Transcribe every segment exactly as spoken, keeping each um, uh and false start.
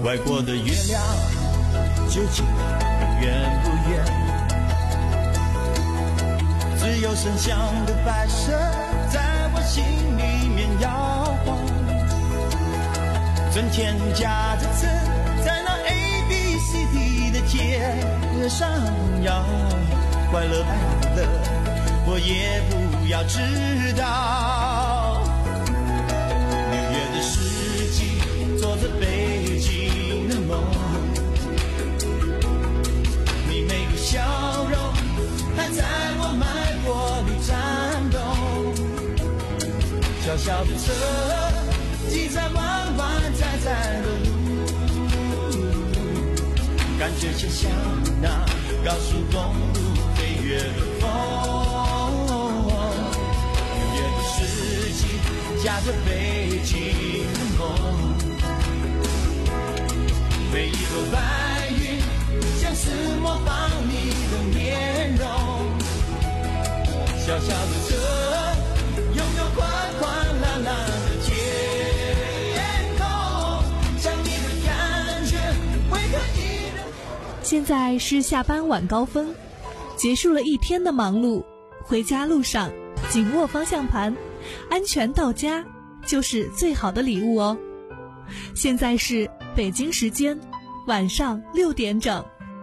外国的月亮究竟圆不圆？自由声响的摆设在我心里面摇晃，春天夹着刺在那 A B C D 的街上摇，快乐快乐我也不要知道。六月的四季做着北京的梦，你每个笑容还在我脉搏里颤动，小小的车挤在弯弯窄窄的路，感觉就像那高速公路飞越了风。六月的四季夹着北京的梦，每一朵白云像是模仿你的面容，小小的车拥有宽宽蓝蓝的天空，想你的感觉为何依然。 现在是下班晚高峰，结束了一天的忙碌，回家路上紧握方向盘，安全到家就是最好的礼物哦。现在是北京时间晚上六点整。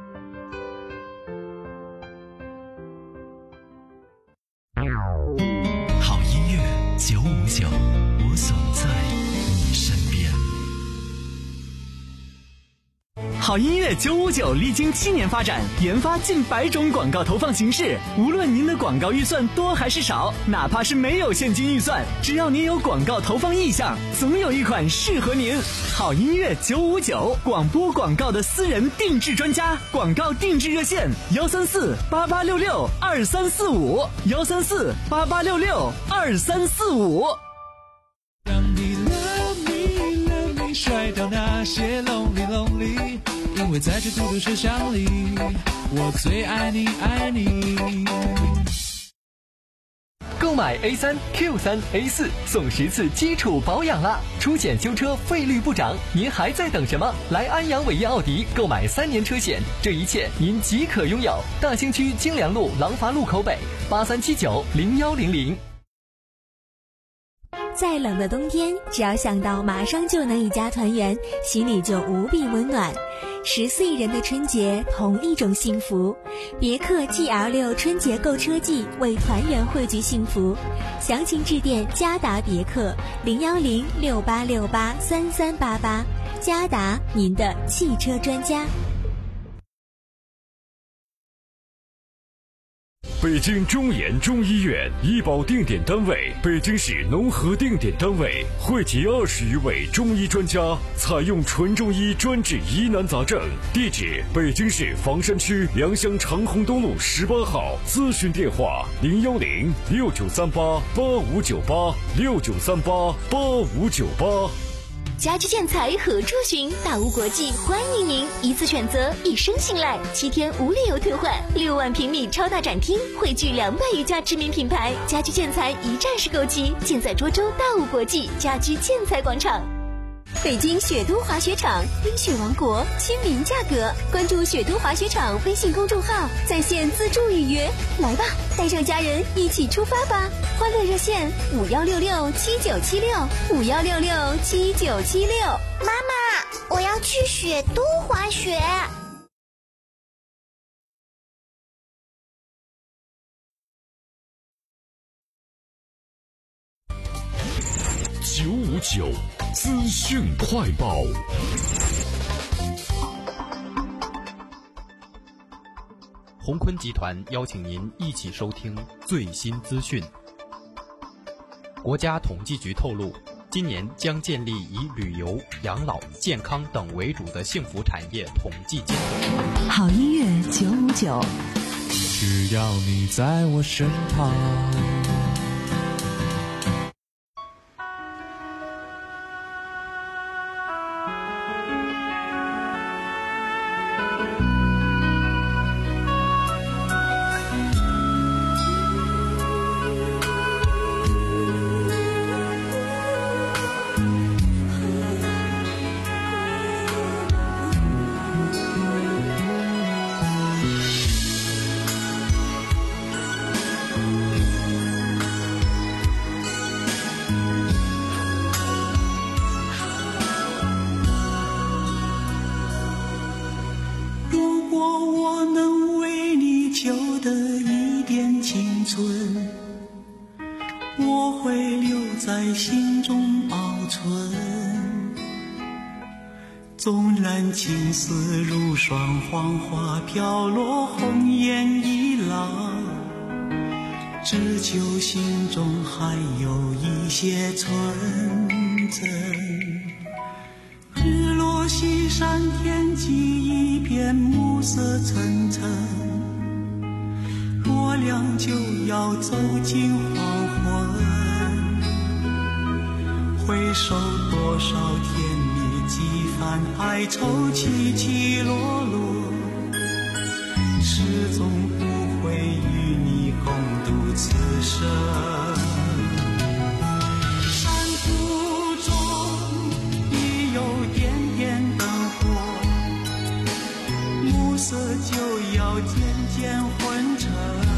好音乐九五九，我总在你身边。好音乐九五九历经七年发展，研发近百种广告投放形式。无论您的广告预算多还是少，哪怕是没有现金预算，只要您有广告投放意向，总有一款适合您。好音乐九五九，广播广告的私人定制专家，广告定制热线幺三四八八六六二三四五幺三四八八六六二三四五。 让你 love me love me 甩掉那些 lonely lonely， 因为在这孤独车厢里，我最爱你爱你。 购买 A 三 Q 三 A 四送十次基础保养啦！出险修车费率不涨，您还在等什么？来安阳伟业奥迪购买三年车险，这一切您即可拥有。大兴区京良路廊坊路口北八三七九零幺零零。 再冷的冬天，只要想到马上就能一家团圆，心里就无比温暖。十四亿人的春节，同一种幸福。别克 G L 六 春节购车季为团圆汇聚幸福，详情致电嘉达别克零幺零六八六八三三八八，嘉达您的汽车专家。 北京中研中医院医保定点单位，北京市农合定点单位，汇集二十余位中医专家，采用纯中医专治疑难杂症。地址：北京市房山区良乡长虹东路十八号。咨询电话：零幺零六九三八八五九八六九三八八五九八。 家居建材何处寻？大屋国际欢迎您，一次选择，一生信赖，七天无理由退换，六万平米超大展厅，汇聚两百余家知名品牌，家居建材一站式购齐，建在涿州大屋国际家居建材广场。北京雪都滑雪场，冰雪王国，亲民价格。关注雪都滑雪场微信公众号，在线自助预约。来吧，带上家人一起出发吧！欢乐热线五幺六六七九七六五幺六六七九七六。 妈妈，我要去雪都滑雪。 九五九资讯快报。 鸿坤集团邀请您一起收听最新资讯。国家统计局透露，今年将建立以旅游、养老、健康等为主的幸福产业统计监督。 好音乐九五九， 只要你在我身旁。 的一点青春，我会留在心中保存。纵然青丝如霜，黄花飘落，红颜已老，只求心中还有一些纯真。日落西山，天际一片暮色沉沉，我俩就要走进黄昏。回首多少甜蜜几番哀愁，起起落落，始终不会与你共度此生。山途中已有点点灯火，暮色就要渐渐昏沉。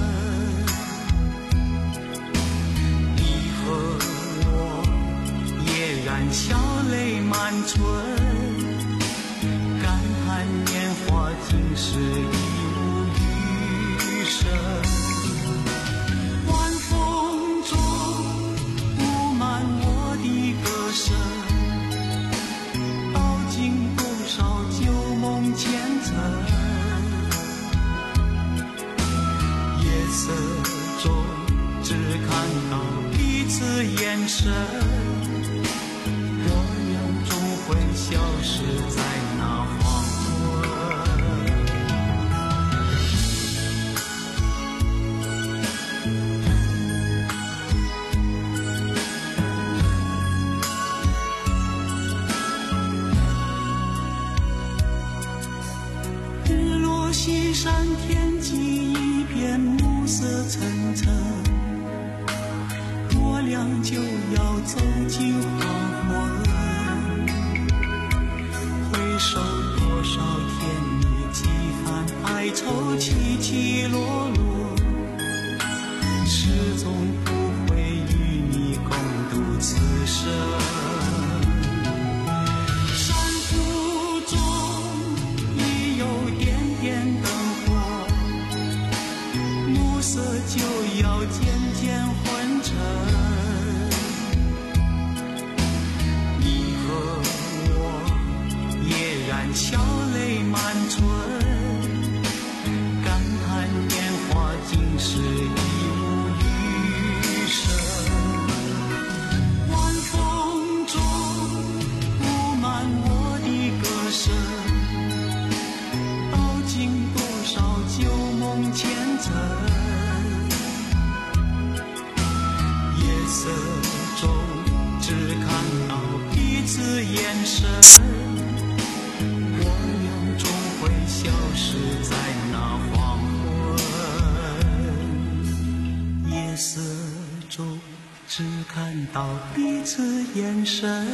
你和我也然笑泪满唇，感叹年华竟是一无余生。晚风中布满我的歌声，道尽多少旧梦前尘。夜色中只看到彼此眼神，我俩终会消失在那黄昏。日落西山，天际一片暮色沉沉，我俩就要走进黄昏。回首多少甜蜜几番哀愁，起起落落，始终不会与你共度此生。山途中已有点点灯火，暮色就要渐渐昏沉。你和我也然笑泪满唇，感叹年华竟是一无余生。晚风中布满我的歌声，道尽多少旧梦前尘。夜色中只看到彼此眼神，我俩终会消失在那黄昏。夜色中只看到彼此眼神，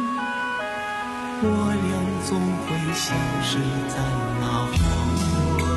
我俩终会消失在那黄昏。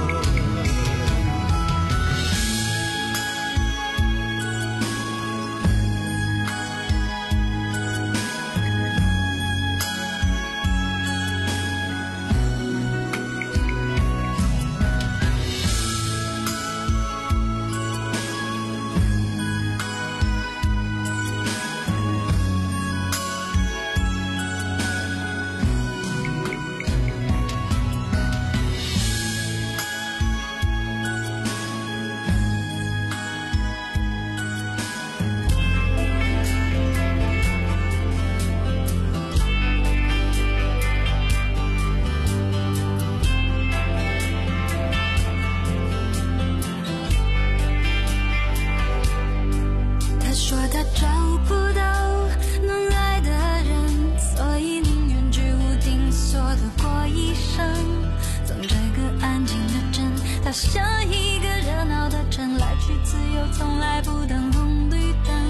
它像一个热闹的城，来去自由，从来不等红绿灯。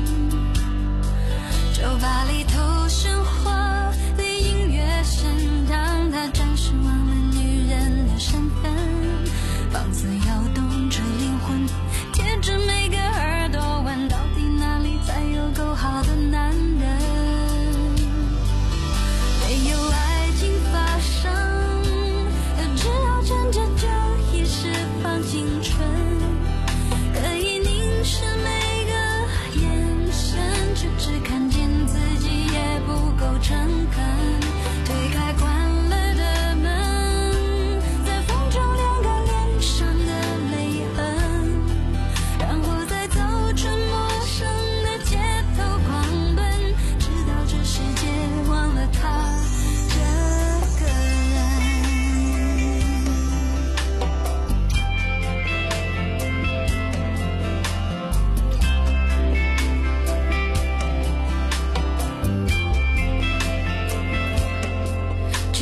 酒吧里头喧哗的音乐声，让他暂时忘了女人的身份。房子摇动着灵魂，贴着每个耳朵，问到底哪里才有够好的男人？没有爱情发生，只要趁着酒意释放青春。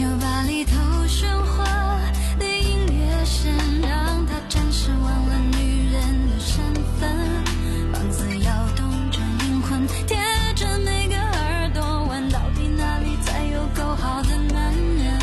酒吧里头喧哗的音乐声，让他暂时忘了女人的身份。房子摇动着灵魂，贴着每个耳朵，问到底哪里才有够好的男人？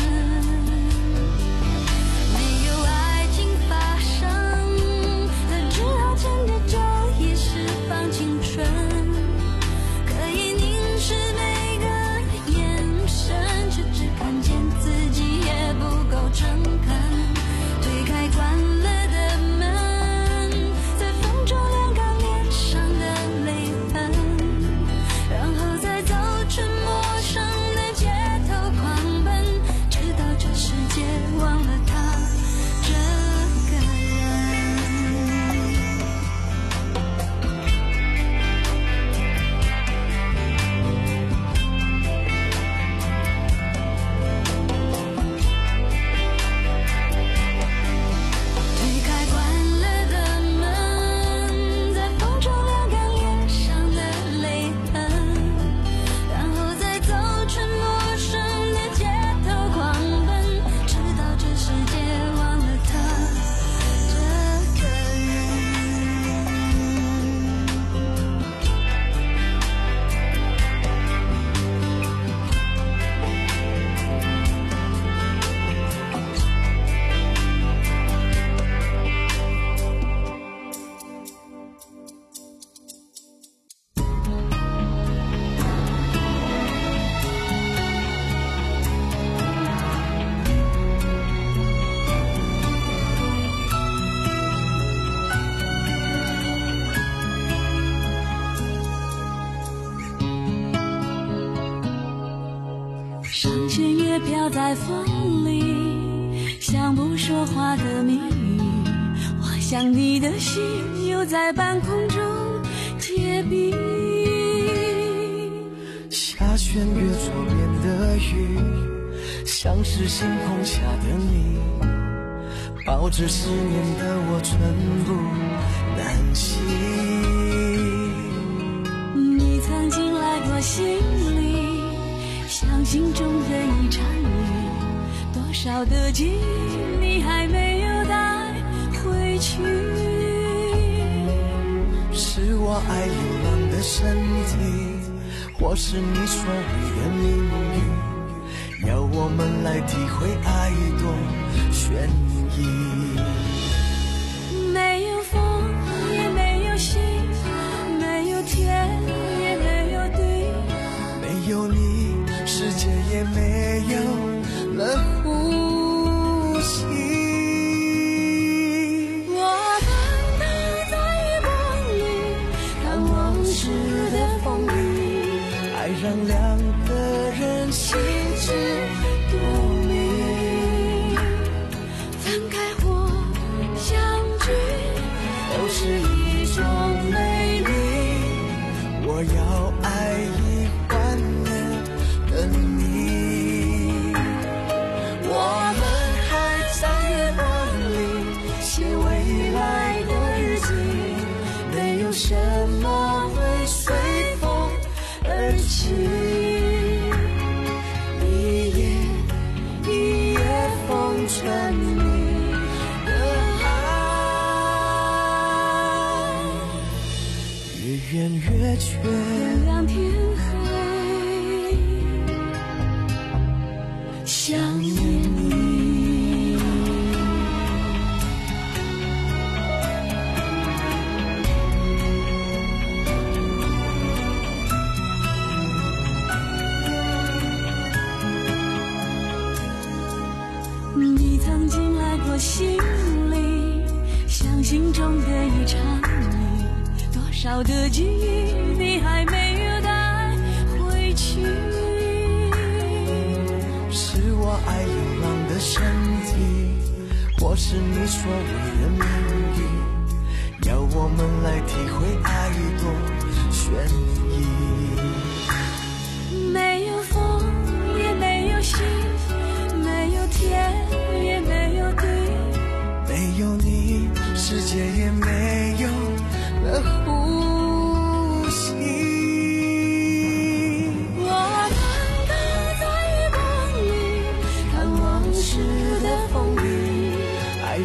没有爱情发生，他只好趁着酒意释放青春，可以凝视每个眼神，却只看见自己也不够诚恳。推开关了的门，在风中晾干脸上的泪痕，然后再走出陌生的街头狂奔，直到这世界忘了他这个人。推开关了的门，在风中晾干脸上的泪痕，然后再走出陌生的街头狂奔，直到这世界忘了他这个人。上弦月飘在风里，像不说话的谜语。我想你的心又在半空中结冰。 下弦月左边的雨，像是星空下的你，抱着思念的我寸步难行。 你曾经来过心里，像心中的一场雨，多少的记忆你还没有带回去。 是我爱流浪的身体，或是你所谓的命运，要我们来体会爱多悬疑。 没有风，也没有星，没有天，也没有地， 没有你，世界也没有了呼吸。 我们都在月光里看往事的风雨， 爱让两个人心知肚明， 分开或相聚都是一种美丽。我要爱一万年的你，我们还在月光里写未来的日记，没有什么会随风而起。一夜一夜封存你的爱，越远越缺， 月亮天黑，想念你。你曾经来过心里，像心中的一场雨，多少的记忆你还没有带回去。 是我爱流浪的身体，或是你所谓的命运，要我们来体会爱多悬疑。 没有风，也没有星，没有天，也没有地， 没有你，世界也没有了呼吸。 我们都在月光里看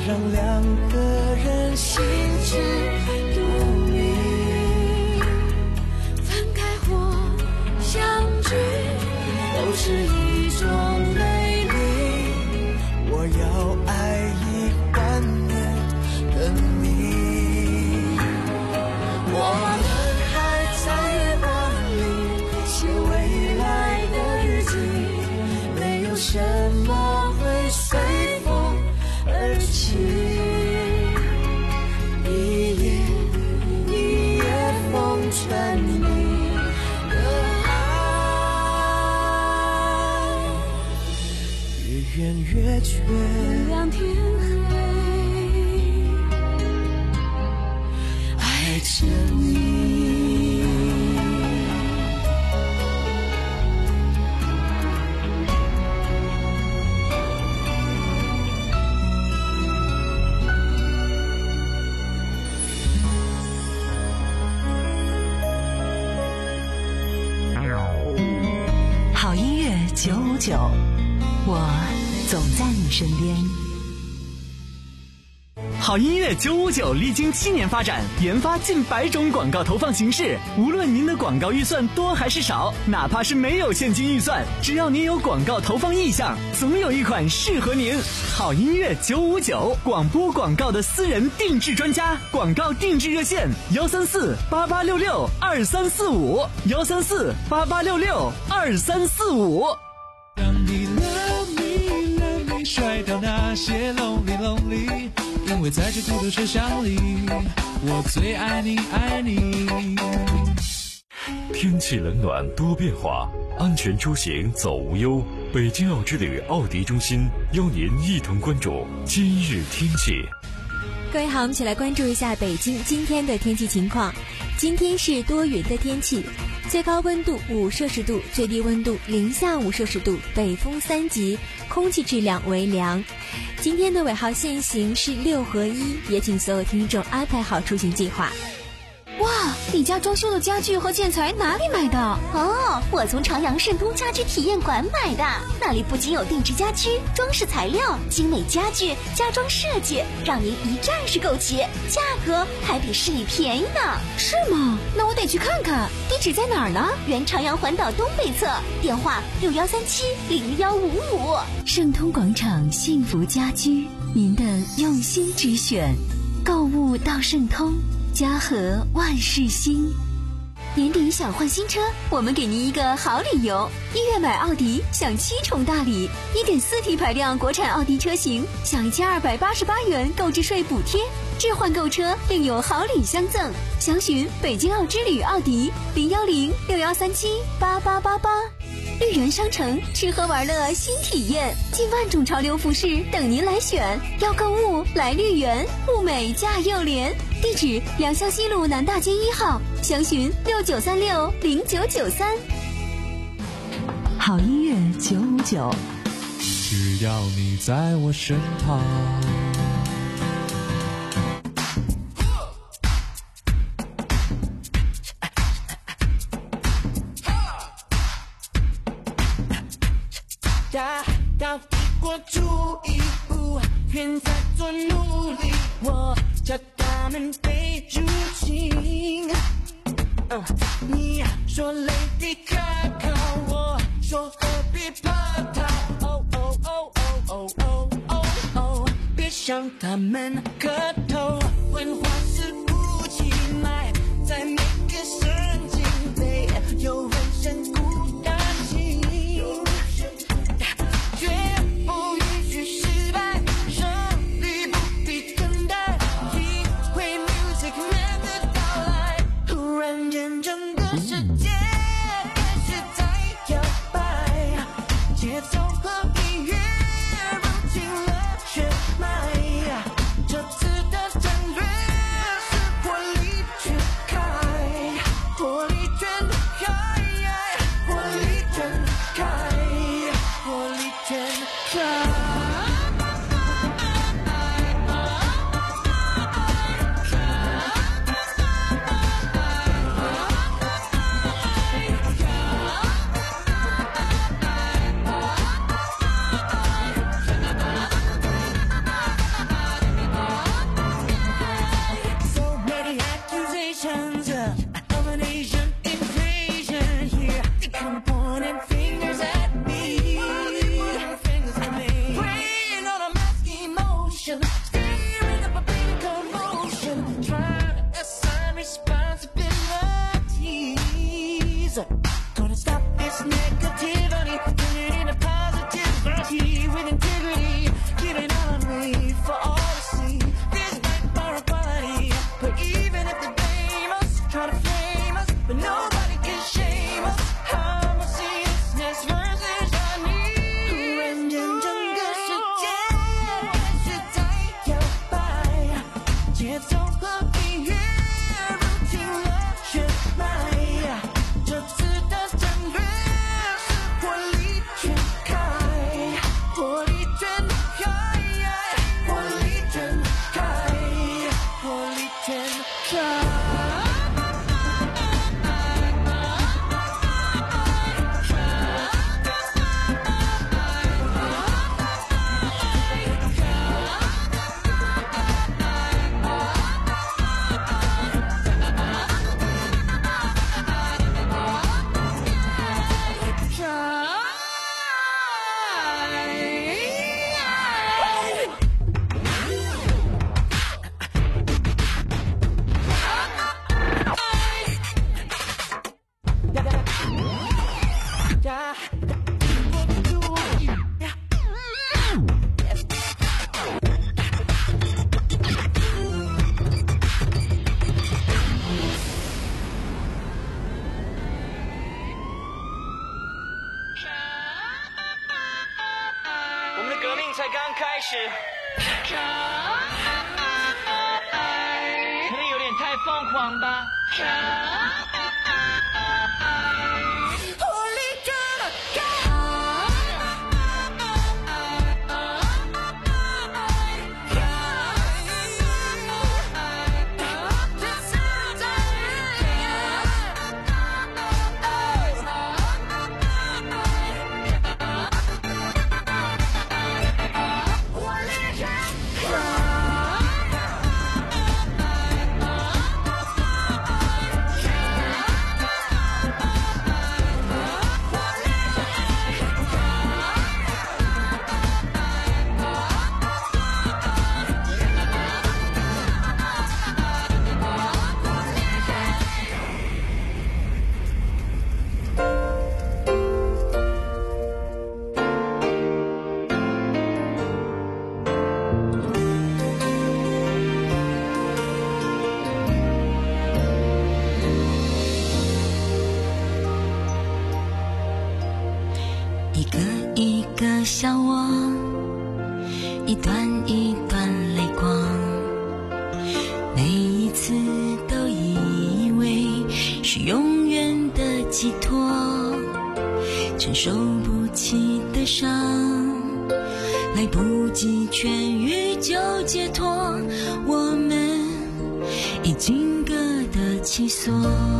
让两个人心知肚明。 分开或相聚， 都是一种美丽。我要爱以幻灭的你。我们还在月光里写未来的日记，没有什么会随风而起。一夜一夜风传你的爱，越远越缺， 月亮天黑， 爱着你。 好音乐九五九，我总在你身边。 好音乐九五九历经七年发展，研发近百种广告投放形式。无论您的广告预算多还是少，哪怕是没有现金预算，只要您有广告投放意向，总有一款适合您。好音乐九五九，广播广告的私人定制专家，广告定制热线：幺三四八八六六二三四五，幺三四八八六六二三四五。 让你 love me love me 甩掉那些 lonely lonely， 因为在这孤独车厢里，我最爱你爱你。 天气冷暖多变化，安全出行走无忧。北京奥之旅奥迪中心邀您一同关注今日天气。 各位好，我们一起来关注一下北京今天的天气情况。今天是多云的天气，最高温度五摄氏度，最低温度零下五摄氏度，北风三级，空气质量为良。今天的尾号限行是六合一，也请所有听众安排好出行计划。 哇，你家装修的家具和建材哪里买的？哦，我从朝阳盛通家居体验馆买的。那里不仅有定制家居、装饰材料、精美家具、家装设计，让您一站式购齐，价格还比市里便宜呢。 是吗？那我得去看看。地址在哪儿呢？ 原朝阳环岛东北侧，电话六幺三七零幺五五。 盛通广场幸福家居，您的用心之选。购物到盛通，家和万事兴。 年底想换新车，我们给您一个好理由。一月买奥迪享七重大礼，一点四 T 排量国产奥迪车型享一千二百八十八元购置税补贴，置换购车另有好礼相赠。详询北京奥之旅奥迪零幺零六幺三七八八八八。绿园商城吃喝玩乐新体验，近万种潮流服饰等您来选。要购物来绿园，物美价又廉。地址良乡西路南大街一号，详询六九三六零九九三。 好音乐九五九， 只要你在我身旁。 大到抵过注意，不愿再做努力，我叫他们被入侵。uh, 你说 Lady Gaga， 我说何必怕他？哦哦哦哦哦哦哦，别向他们磕头，文化是不气脉，在每个神经被有人生孤单心。绝不允许失败，胜利不必等待，体会 music man 的到来，突然间整个世界开始在摇摆，节奏和音乐入侵了血脉，这次的战略是火力全开，火力全开，火力全开，火力全开。 easily for all to see. This might be our quality, but even if they blame us, try to flame us, but nobody can shame us. I'm a seriousness versus honey. 认真整个世界是在摇摆，节奏和音乐入侵了血脉。这次的战略是火力全开，火力全开，火力全开，火力全开。 我们的革命才刚开始，可能有点太疯狂吧。 一个一个小我，一段一段泪光，每一次都以为是永远的寄托，承受不起的伤，来不及痊愈就解脱，我们已经各得其所。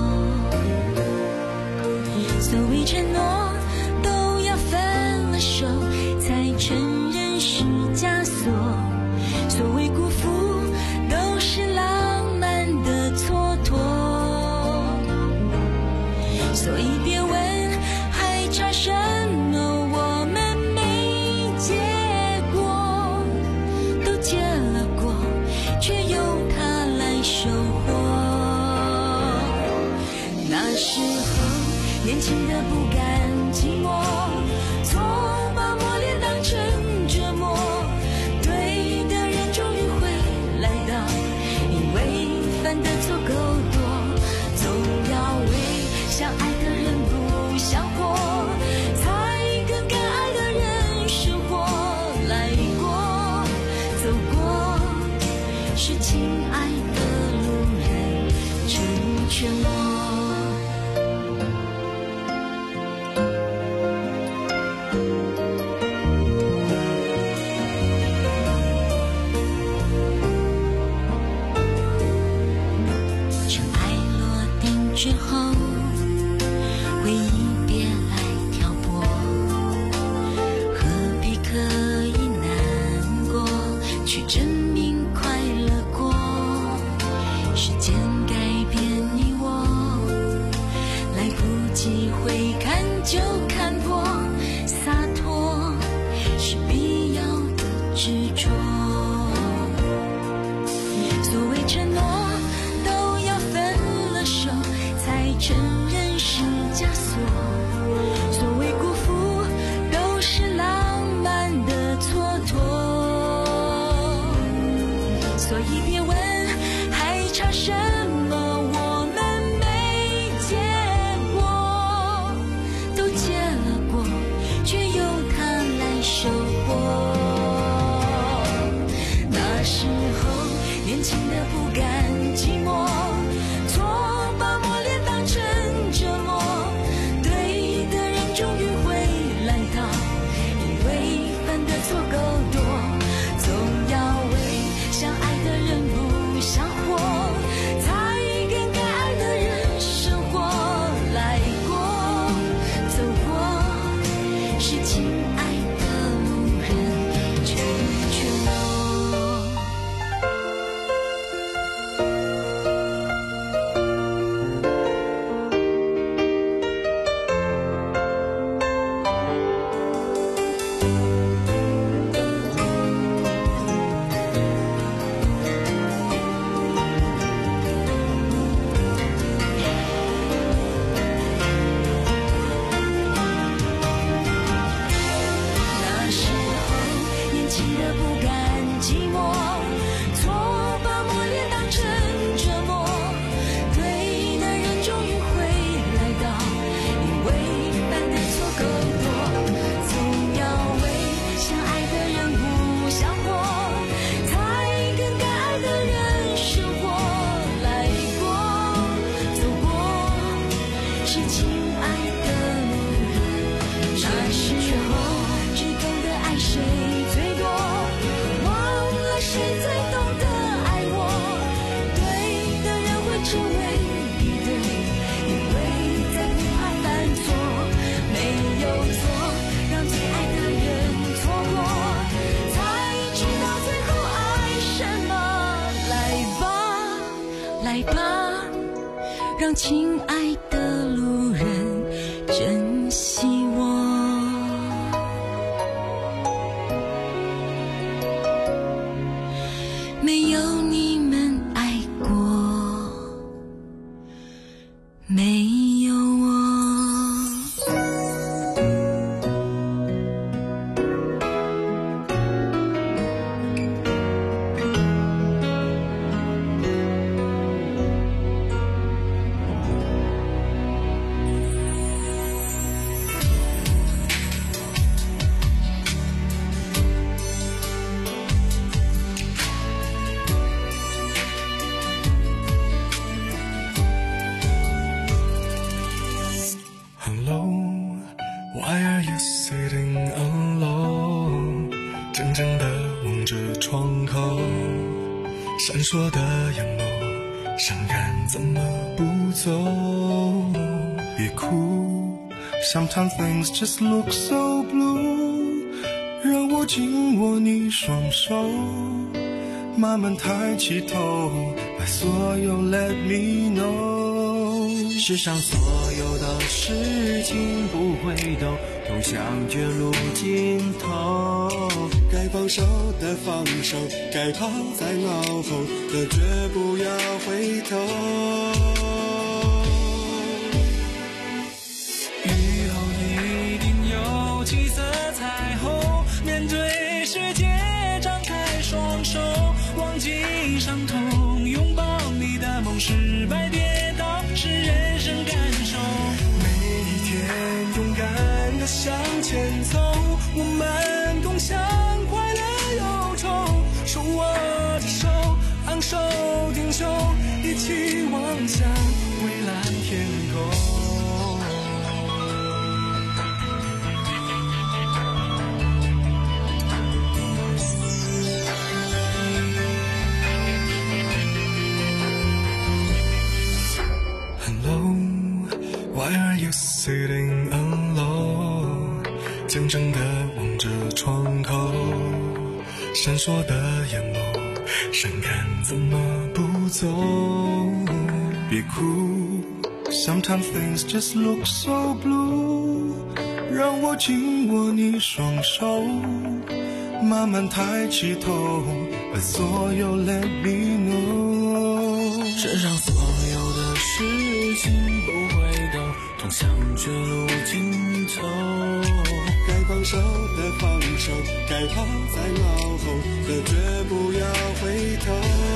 所谓承诺都要分了手才承认是枷锁，所谓辜负都是浪漫的蹉跎，所以别问还差什么，我们没结果，都结了果，却由它来收获。那时候年轻的不甘寂寞，错把磨练当成折磨，对的人终于会来到，因为犯的错够多，总要为相爱的人不想活，才跟敢爱的人生活来过，走过是亲爱的路人成全我。之后回忆别来挑拨，何必刻意难过，去证明快乐过，时间改变你我，来不及回看就看破，洒脱是必要的执着，所谓承诺都要分了手才承认是枷锁，所谓辜负都是浪漫的蹉跎， 所以别问还差什么，我们没结果，都结了果，却由它来收获。那时候年轻的不甘寂寞，错把磨练当成折磨，对的人终于会来到，因为犯的错够多，总要为相爱的人不想活，才跟该爱的人生活来过走过，是亲爱的路人成全我。那时候年轻的不甘寂寞，错把磨练当成折磨，对的人终于会来到，因为犯的错够多，总要为相爱的人不想活，才跟该爱的人生活来过走过，是亲爱的路人。那时候只懂得爱谁最多，忘了谁最懂得爱我，对的人会成为一对，因为再不怕犯错，没有错让最爱的人错过，才知道最后爱什么。来吧来吧，让亲爱的路人珍惜我。没有你们爱过，没有我。 Why are you sitting alone？ 怔怔地望着窗口，闪烁的阳眸，伤感怎么不走？别哭 ，Sometimes things just look so blue。让我紧握你双手，慢慢抬起头，把所有 let me know。 世上所有的事情不回头，通向绝路尽头。 该放手的放手，该抛在脑后的绝不要回头。 以后一定有七色彩虹，面对世界张开双手，忘记伤痛，拥抱你的梦，失败跌倒是人生感受。 每一天勇敢地向前走，我们共享快乐忧愁，手握着手，昂首挺胸，一起望向蔚蓝天空。Why are you sitting alone？ 怔怔地望着窗口，闪烁的眼眸，伤感怎么不走？别哭 ，Sometimes things just look so blue。让我紧握你双手，慢慢抬起头，把所有 let me know。 世上所有的事情不回头，通向绝路尽头。 该放放手的放手，该抛在脑后的绝不要回头。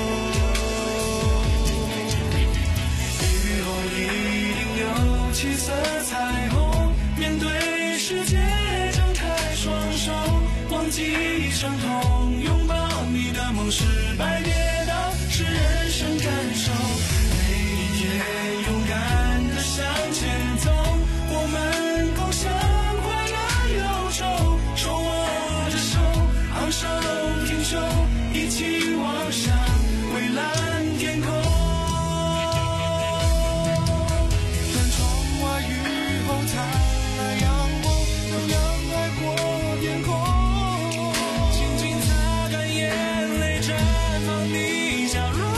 雨后一定有七色彩虹，面对世界张开双手，忘记伤痛，拥抱你的梦，失败跌倒是人生感受，每一天勇敢地向前走，我们共享快乐忧愁，手握着手，昂首挺胸，一起望向蔚蓝天空。当窗外雨后灿烂阳光，让阳海过天空，轻轻擦干眼泪，绽放你笑容。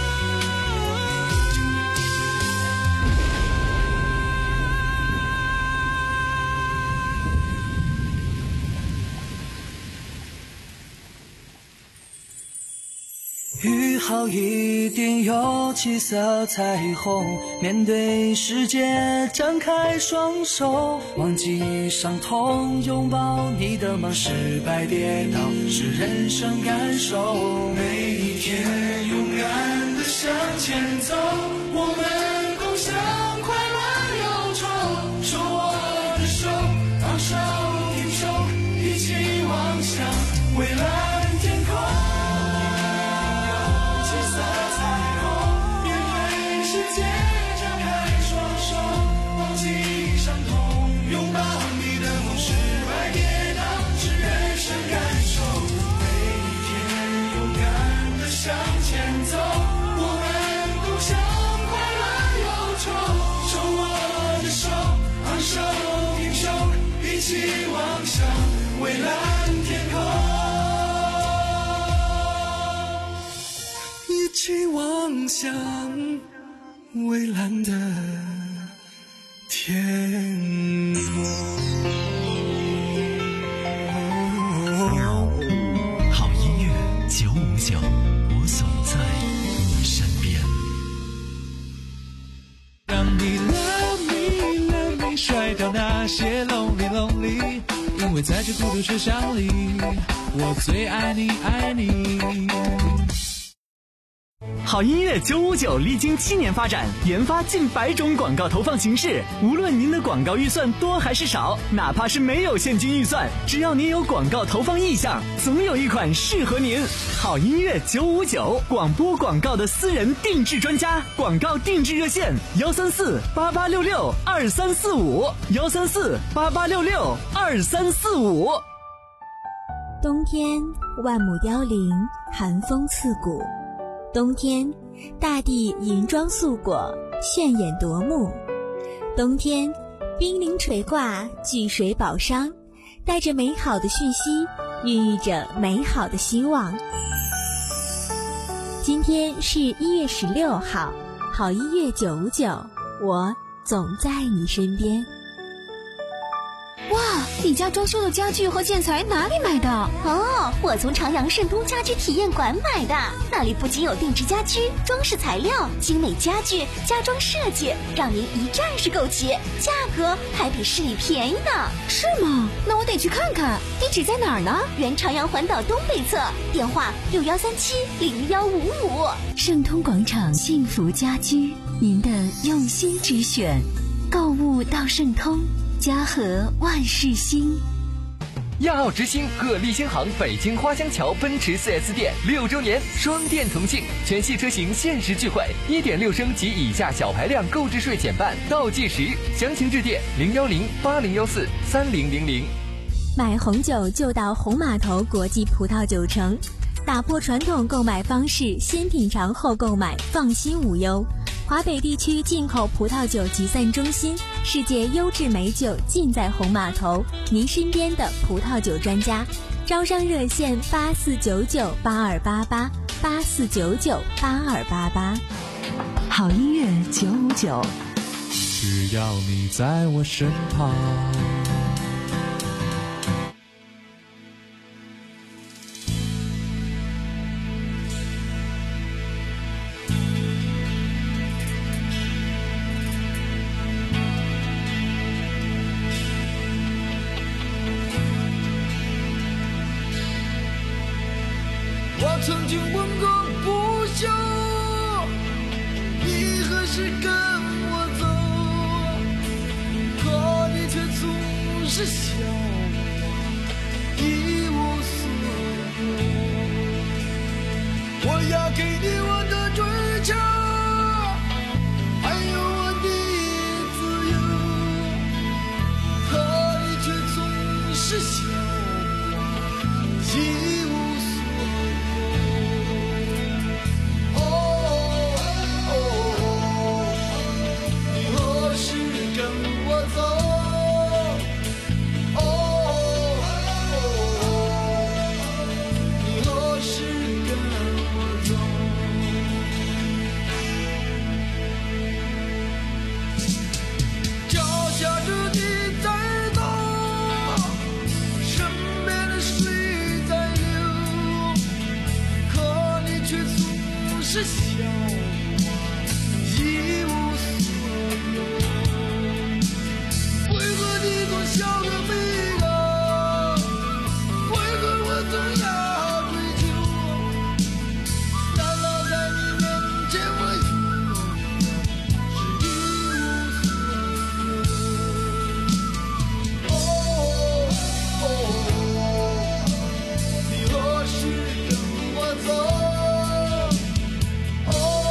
雨后一定有七色彩虹，面对世界张开双手，忘记伤痛，拥抱你的梦，失败跌倒是人生感受， 每一天勇敢地向前走，我们共享快乐忧愁，手握着手，昂首挺胸，一起望向蔚蓝天空。一起望向蔚蓝天空，一起望向蔚蓝的天空。 好音乐九五九，我总在你身边。 让你 love me love me， 甩掉那些 lonely lonely， 因为在这孤独世上里，我最爱你爱你。 好音乐九五九历经七年发展，研发近百种广告投放形式。无论您的广告预算多还是少，哪怕是没有现金预算，只要您有广告投放意向，总有一款适合您。好音乐九五九，广播广告的私人定制专家，广告定制热线幺三四八八六六二三四五幺三四八八六六二三四五。 冬天万木凋零，寒风刺骨。冬天，大地银装素裹，炫眼夺目。冬天，冰凌垂挂，巨水宝商，带着美好的讯息，孕育着美好的希望。今天是一月十六号，好音乐九五九，我总在你身边。 哇，你家装修的家具和建材哪里买的？哦，我从长阳盛通家居体验馆买的。那里不仅有定制家居、装饰材料、精美家具、家装设计，让您一站式购齐，价格还比市里便宜呢。是吗？那我得去看看。地址在哪儿呢？原长阳环岛东北侧，电话六幺三七零幺五五。 盛通广场幸福家居，您的用心之选，购物到盛通。家和万事兴。 亚奥之星鹤立新航北京花乡桥奔驰 四 S 店六周年双店同庆，全系车型限时钜惠， 一点六升及以下小排量购置税减半，倒计时。详情致电零幺零八零幺四三零零零。 买红酒就到红码头国际葡萄酒城，打破传统购买方式，先品尝后购买，放心无忧。华北地区进口葡萄酒集散中心，世界优质美酒尽在红码头，您身边的葡萄酒专家。招商热线八四九九八二八八八四九九八二八八。 好音乐九五九， 只要你在我身旁。 我曾经问个不休，你何时跟我走？可你却总是笑我一无所有。我要给你我的追求，还有我的自由，可你却总是笑我一无所有。哦哦哦，你何时跟我走？哦哦，你何时跟我走？脚下着地在动，身边的水在流，可你却总是笑我一无所有。为何你总笑得悲凉？为何我总要追求？难道在你面前我永远是一无所有？哦哦，你何时跟我走？哦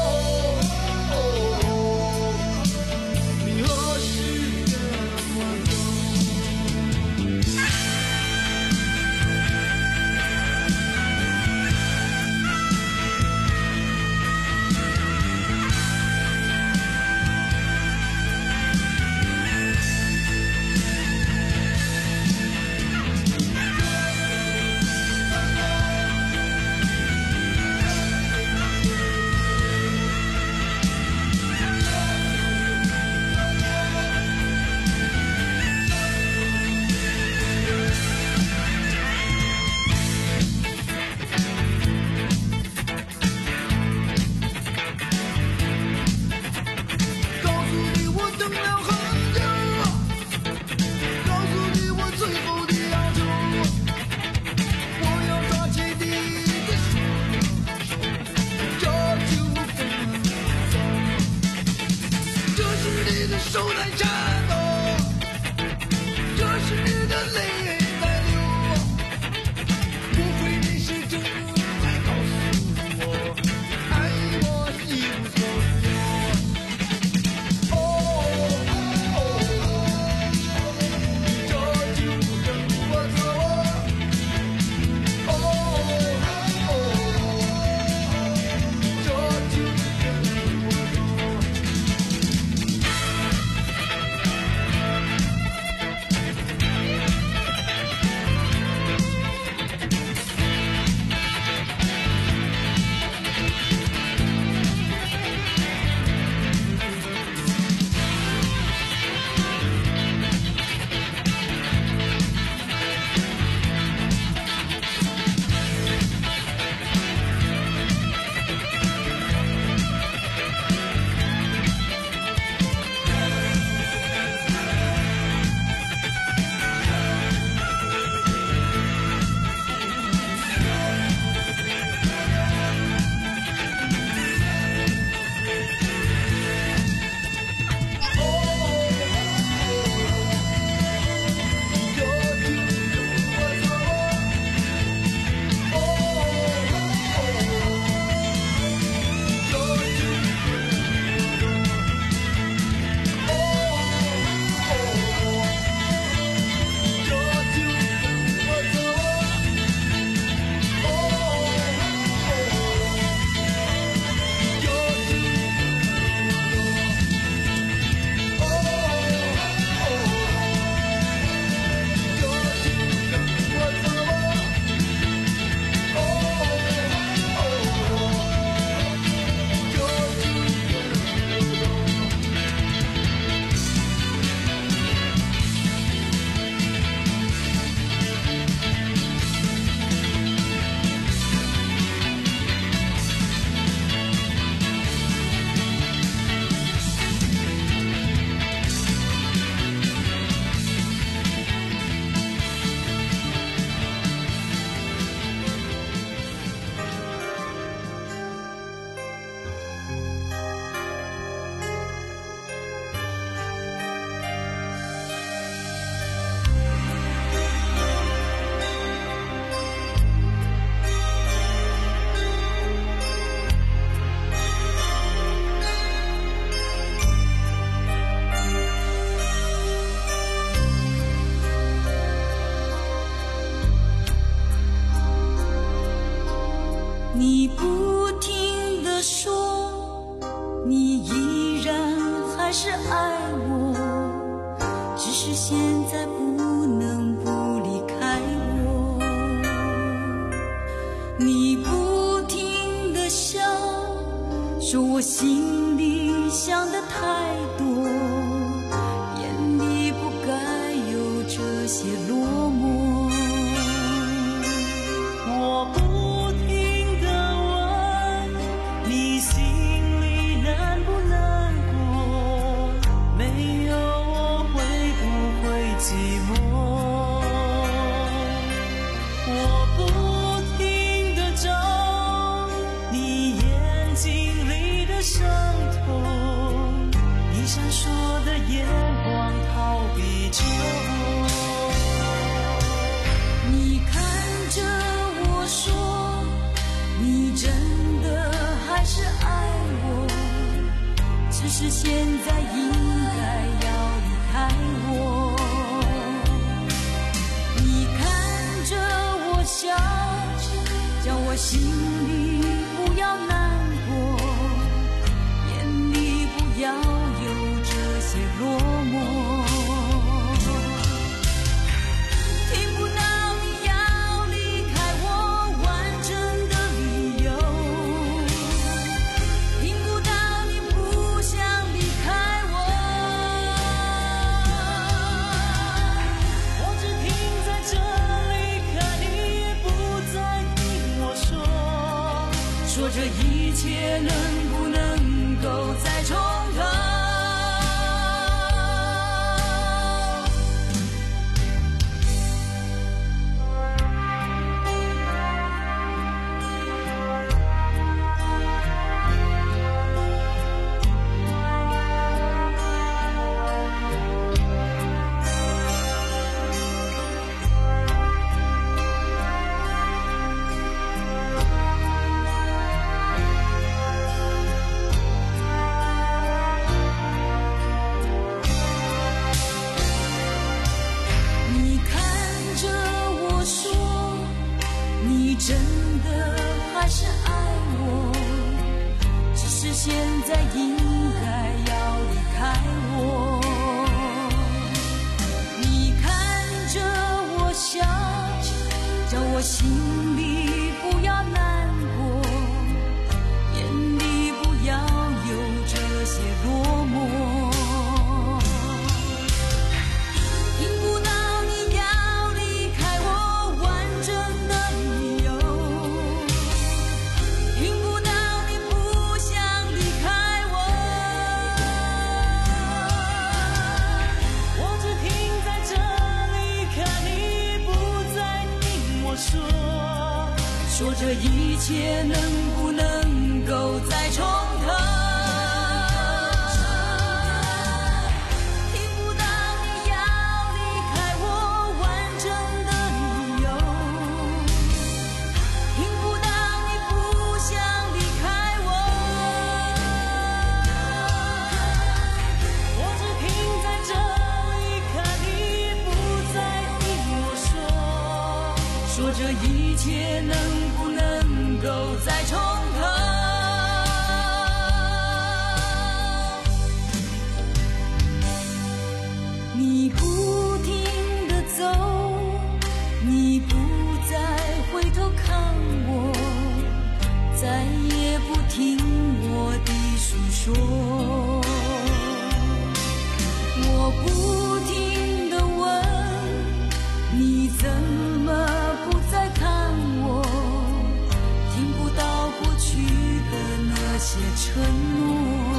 你不停地说，你依然还是爱我，只是现在不能不离开我。你不停地笑，说我心里想的太多，眼里不该有这些落寞。我不停地问你心里难不难过，没有我会不会寂寞。我不停地找你眼睛里的伤痛，你闪烁的眼光逃避着我。你看着我说，你真的还是爱我，只是现在应该要离开我。你看着我笑，叫我心里不要难过，眼里不要有这些落寞。听不到你要离开我完整的理由，听不到你不想离开我，我只停在这里，可你也不再听我说，说这一切能不能够再从头。你看着我说，你真的还是爱我，只是现在应该要离开我。你看着我笑，叫我心里不要难过，眼里不要有这些落寞。听不到你要离开我完整的理由，听不到你不想离开我，我只停在这里，可你不再听我说，说这一切能不能够再从头。听不到你要离开我完整的理由，听不到你不想离开我，我只停在这里，可你不再听我说，说这一切能不能够再从头。你不停地走，你不再回头看我，再也不听我的诉说。我不停地问，你怎么不再看我，听不到过去的那些承诺。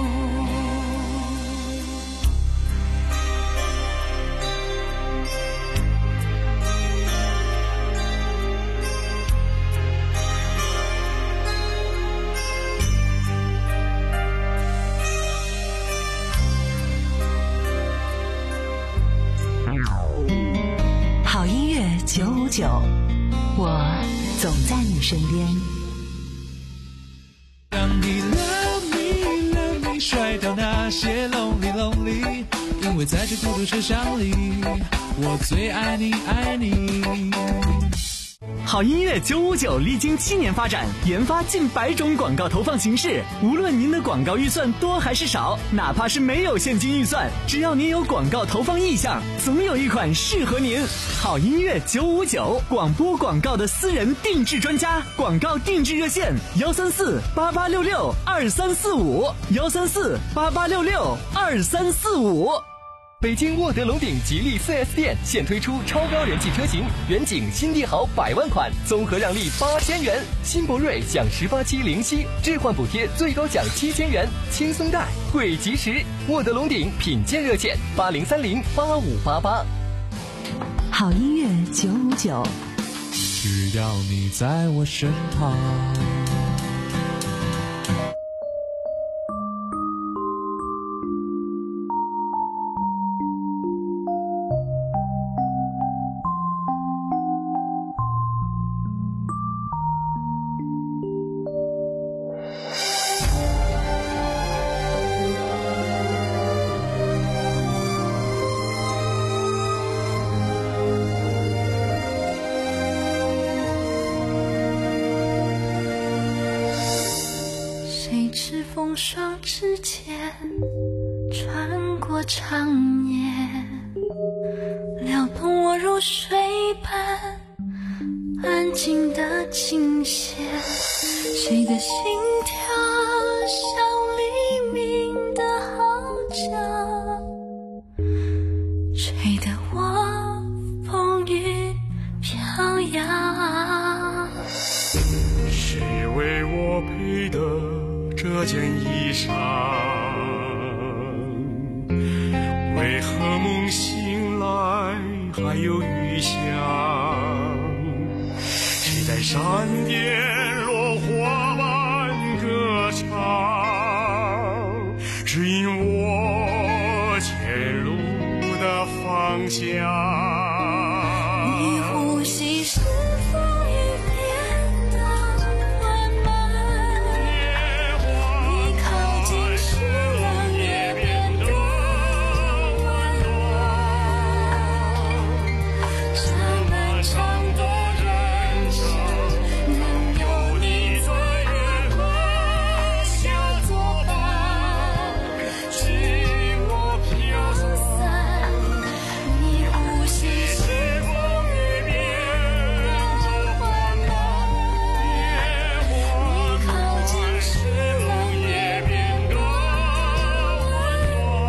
好音乐九五九，我总在你身边。 让你 love me love me 甩掉那些 lonely lonely， 因为在这孤独车厢里，我最爱你爱你。 好音乐九五九历经七年发展，研发近百种广告投放形式。无论您的广告预算多还是少，哪怕是没有现金预算，只要您有广告投放意向，总有一款适合您。好音乐九五九，广播广告的私人定制专家，广告定制热线：幺三四八八六六二三四五，幺三四八八六六二三四五。 北京沃德龙鼎吉利 四 S 店现推出超高人气车型远景新帝豪百万款，综合让利八千元；新博瑞享十八期零息置换补贴，最高享七千元，轻松贷惠及时。沃德龙鼎品鉴热线：八零三零八五八八。 好音乐九五九， 只要你在我身旁。 风霜之间穿过长夜，撩动我如水般安静的琴弦，谁的心跳像黎明的号角，吹得我风雨飘摇。 谁为我配的这件衣裳，为何梦醒来还有余香？谁在山巅落花般歌唱，指引我前路的方向？ 你呼吸是风雨变得缓慢，你靠近时让夜变得温暖。这漫长的人生，能有你在月光下作伴，寂寞飘散。你呼吸是风雨变得缓慢，你靠近时让夜变得温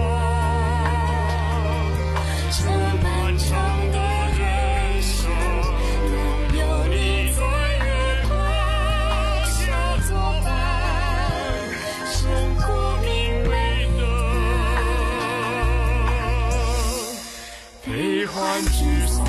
暖。这漫长的人生，能有你在月光下作伴，胜过明媚的悲欢聚散。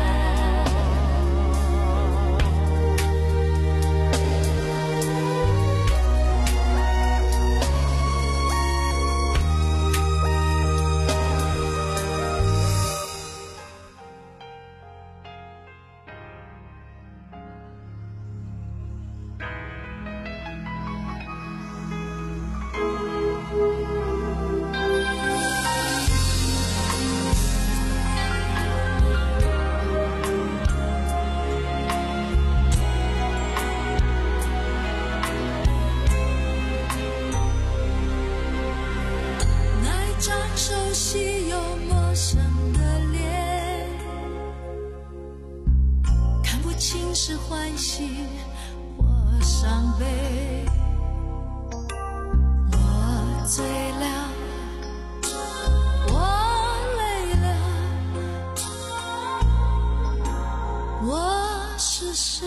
那张熟悉又陌生的脸，看不清是欢喜或伤悲。我醉了，我累了，我是谁？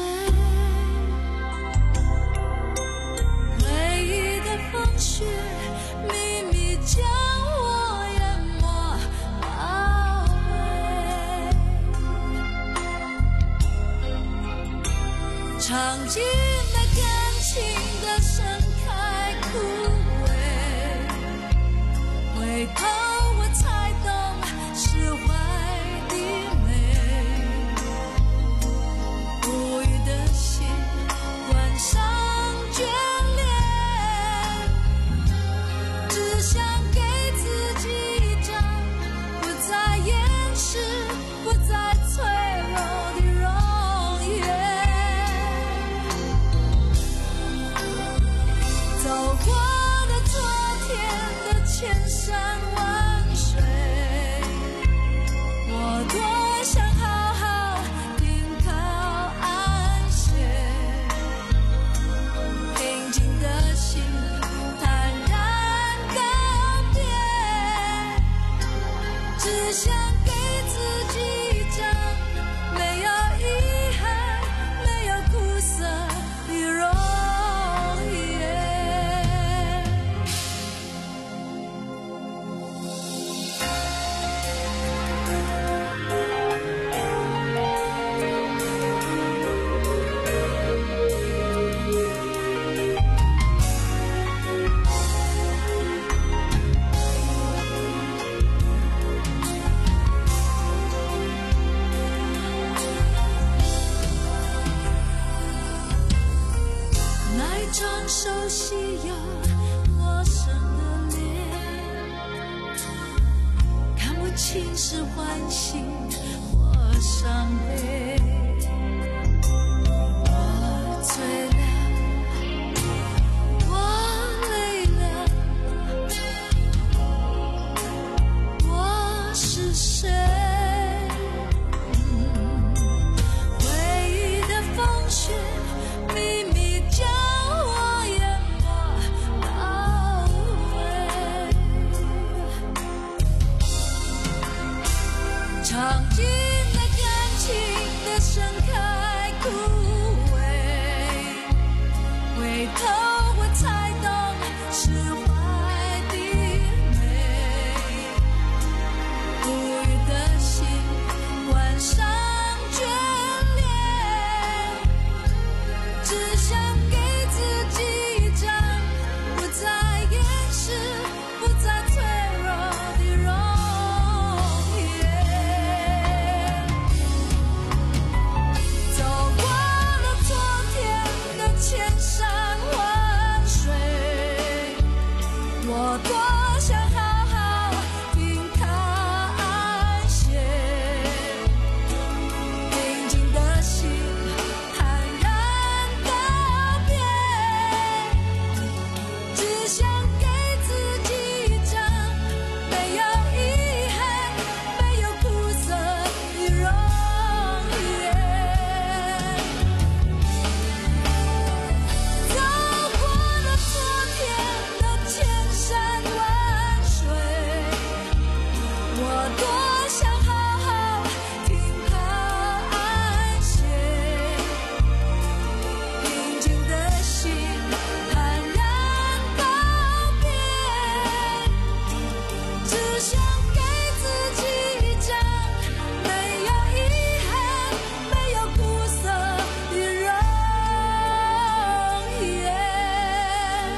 回忆的风雪秘密将我淹没包围，尝尽了感情的盛开枯萎，回头我才懂释怀的美，无语的心关上眷恋，只想给自己一张不再掩饰、不再脆弱的容颜。 一张熟悉又陌生的脸，看不清是欢喜或伤悲。我醉了，我累了，我是谁？回忆的风雪秘密将我淹没包围，尝尽了感情的盛开枯萎，回头我才懂释怀的美，无语的心关上眷恋，只想给自己一张不再掩饰、不再脆弱的容颜。走过了昨天的千山万水，我多想好好听他安歇，平静的心坦然告别，只想给自己一张没有遗憾、没有苦涩的容颜。走过了昨天的千山万水，我多想好好听他安歇，平静的心坦然告别，只想给自己一张没有遗憾、没有苦涩的容颜，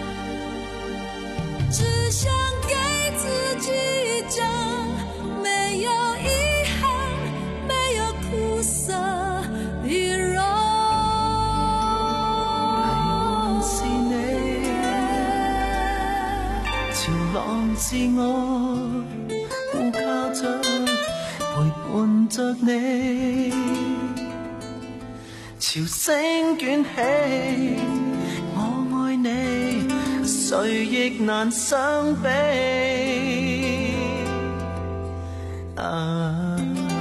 只想给自己一张没有遗憾、没有苦涩的容是你，潮浪是我，呼靠着陪伴着你，潮聲捲起，我愛你，誰亦難相比。啊，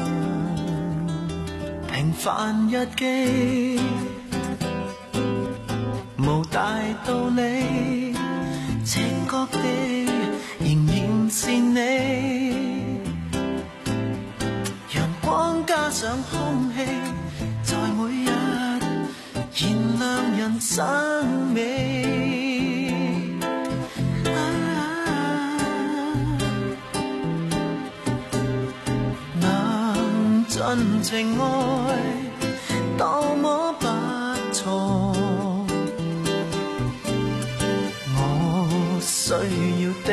平凡日記，無大道理，直覺地仍然是你。陽光加上空氣，在每日燃亮人生美。能盡情愛，多麼不錯。我需要的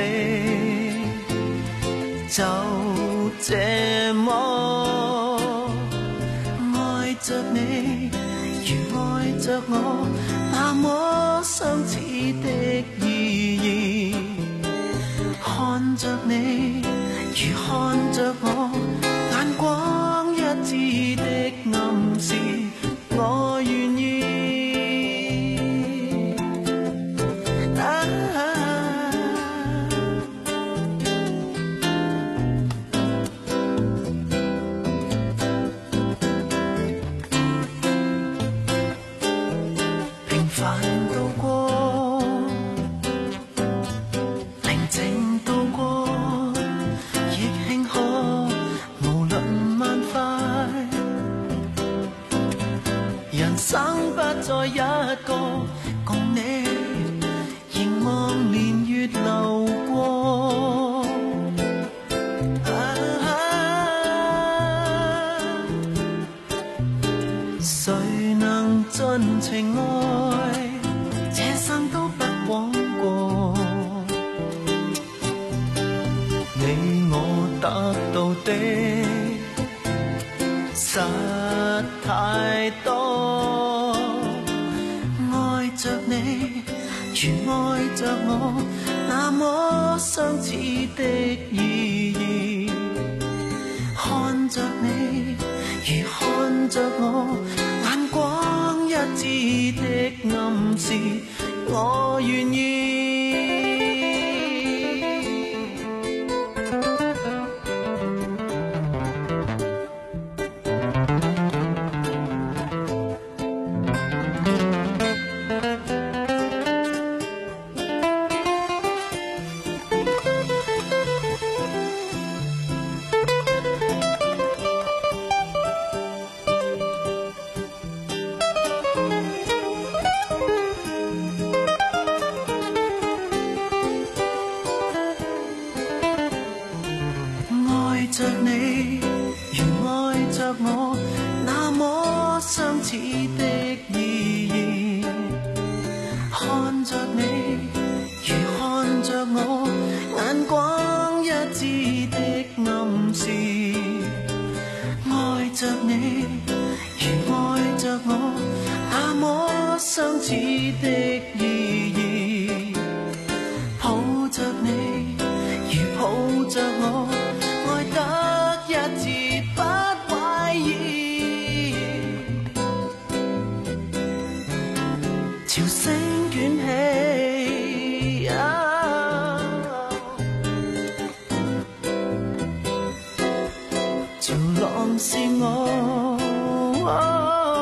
就這麼愛着你，如愛着我，那麼相似的意義。看着你，如看着我，眼光一致的暗示，我願意。啊平凡度過，寧靜度過，亦慶賀，無論萬塊。人生不再一個，共你凝望年月流過。誰能盡情愛，這生都不枉過。你我得到的實太多，愛着你， 如愛着我那麼相似的意義，看着你如看着我，眼光一致的暗示，我願意。愛着你如愛着我那麼相似的意義，看着你如看着我，眼光一致的暗示，愛着你如愛着我那麼相似的意義，抱着你如抱着我，愛得一致不懷疑，潮聲捲起，啊、潮浪是我。啊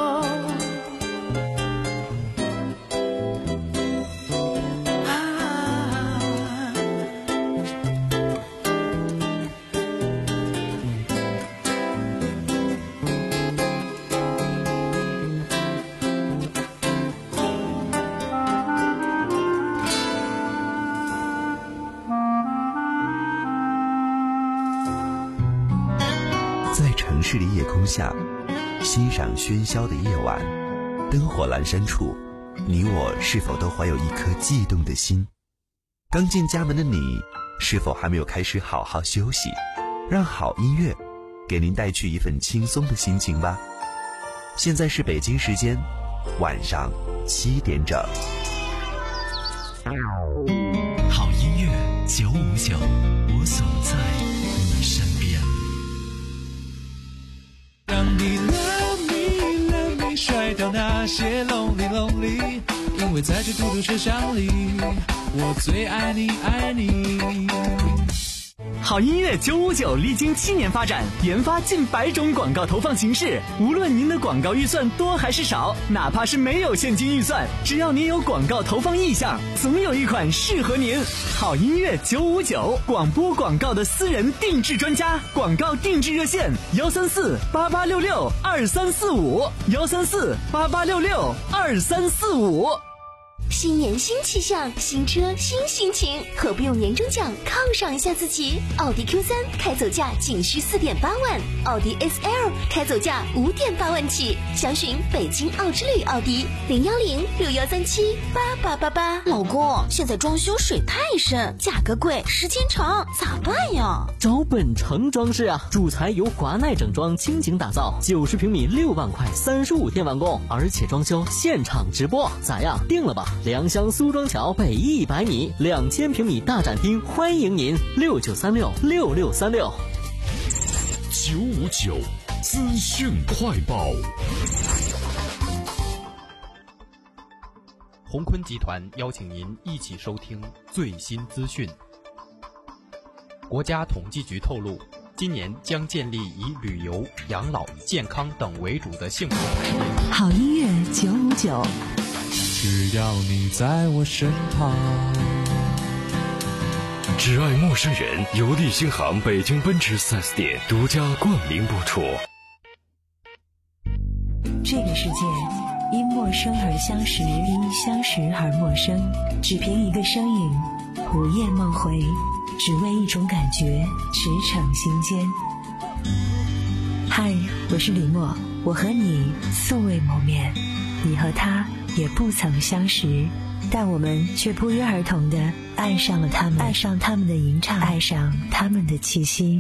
在城市的夜空下，欣赏喧嚣的夜晚，灯火阑珊处，你我是否都怀有一颗悸动的心？刚进家门的你，是否还没有开始好好休息？让好音乐给您带去一份轻松的心情吧。现在是北京时间晚上七点整。 好音乐九五九，我总在你身边。 让你 love me love me 甩掉那些 lonely lonely， 因为在这嘟嘟车厢里，我最爱你爱你。 好音乐九五九历经七年发展，研发近百种广告投放形式。无论您的广告预算多还是少，哪怕是没有现金预算，只要您有广告投放意向，总有一款适合您。好音乐九五九，广播广告的私人定制专家，广告定制热线幺三四八八六六二三四五幺三四八八六六二三四五。 新年新气象，新车新心情，何不用年终奖犒赏一下自己？奥迪 Q 三 开走价仅需四点八万，奥迪 S L 开走价五点八万起。详询北京奥之旅奥迪零幺零六幺三七八八八八。老公，现在装修水太深，价格贵，时间长，咋办呀？ 找本城装饰啊，主材由华奈整装倾情打造，九十平米六万块，三十五天完工，而且装修现场直播，咋样？定了吧？良乡苏庄桥北一百米，两千平米大展厅，欢迎您六九三六六六三六。 九五九资讯快报。 鸿坤集团邀请您一起收听最新资讯。国家统计局透露，今年将建立以旅游、养老、健康等为主的幸福行业。 好音乐九五九。 只要你在我身旁。 只爱陌生人由利星航北京奔驰 四 S 店独家冠名播出。 这个世界因陌生而相识，因相识而陌生，只凭一个身影，午夜梦回，只为一种感觉，驰骋心间。嗨，我是李默，我和你素未谋面，你和他也不曾相识，但我们却不约而同地爱上了他们，爱上他们的吟唱，爱上他们的气息。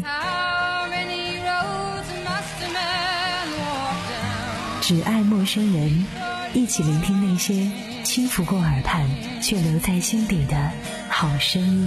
只爱陌生人， 一起聆听那些轻拂过耳畔却留在心底的好声音。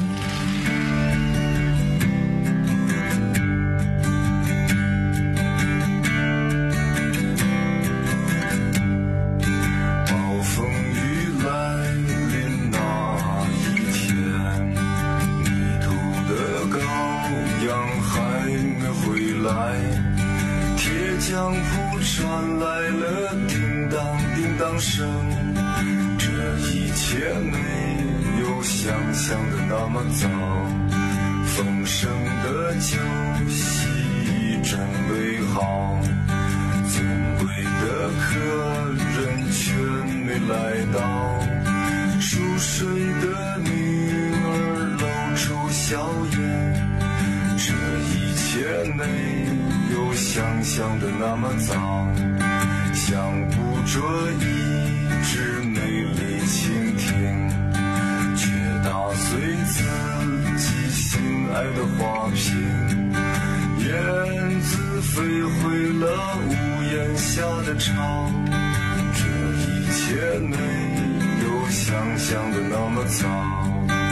暴风雨来临那一天，迷途的羔羊还没回来，铁匠铺传来了叮当叮当声，这一切没有想象的那么早，丰盛的酒席准备好，尊贵的客人全没来到，熟睡的女儿露出笑颜，这一切没有想象的那么早，想捕捉一只美丽蜻蜓，却打碎自己心爱的花瓶，燕子飞回了屋檐下的巢，这一切没有想象的那么早。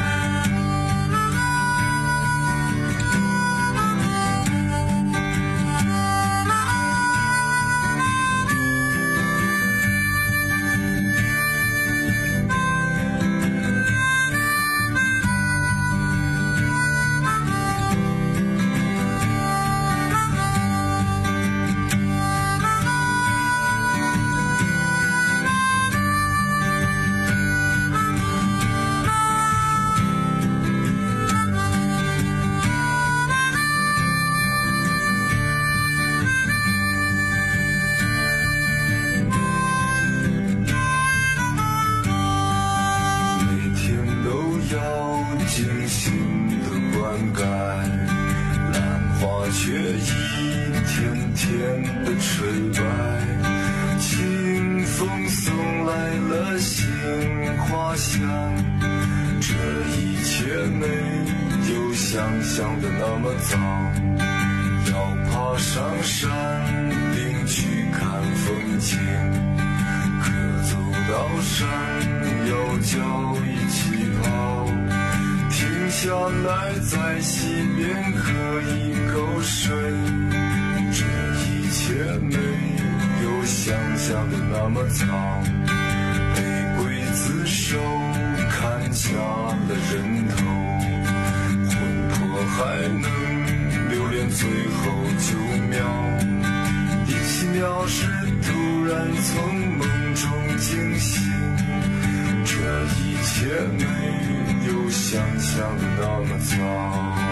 却一天天的吹白，清风送来了杏花香，这一切没有想象的那么早，要爬上山顶去看风景，可走到山腰脚一起跑，停下来在溪边喝一口水，这一切没有想象的那么早，被刽子手砍下了人头，魂魄还能留恋最后九秒，第七秒是突然从梦中惊醒，这一切没有想象的那么早。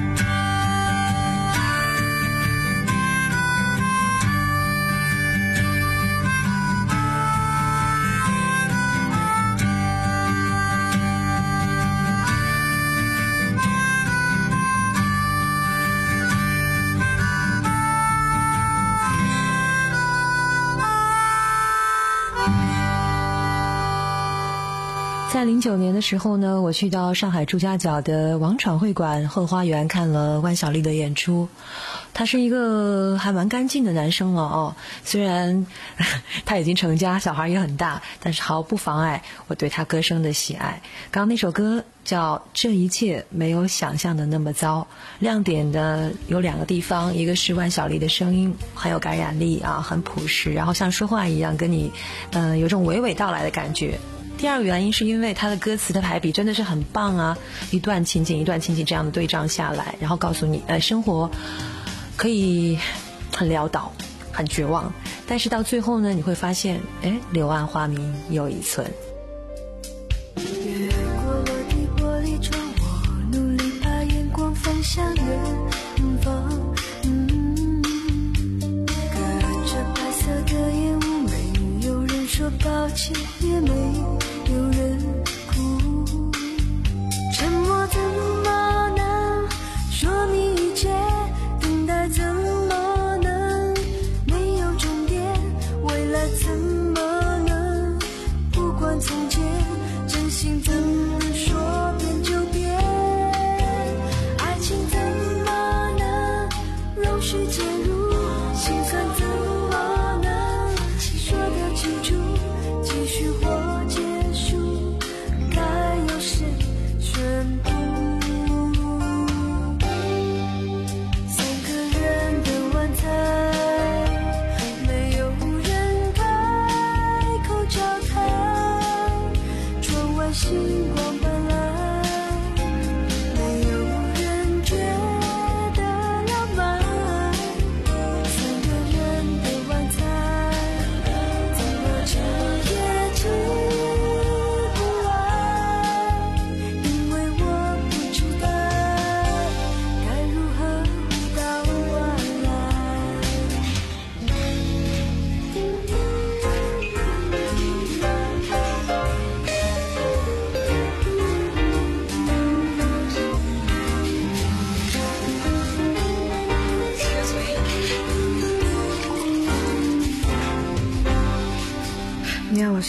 在零九年的时候呢，我去到上海朱家角的王闯会馆后花园看了万晓利的演出。他是一个还蛮干净的男生了哦，虽然他已经成家，小孩也很大，但是毫不妨碍我对他歌声的喜爱。刚刚那首歌叫《这一切没有想象的那么糟》，亮点的有两个地方，一个是万晓利的声音很有感染力啊，很朴实，然后像说话一样跟你呃有种娓娓道来的感觉。第二个原因是因为他的歌词的排比真的是很棒啊，一段情景一段情景这样的对仗下来，然后告诉你呃生活可以很潦倒很绝望，但是到最后呢，你会发现哎，柳暗花明又一村。 越过落地玻璃窗，我努力把眼光放向远方，嗯，隔着白色的烟雾，没有人说抱歉，也没有人哭，沉默怎么能说明一切，等待怎么能没有终点，未来怎么能不管从前，真心怎么说变就变，爱情怎么能容许介入，心酸怎么能说得清楚，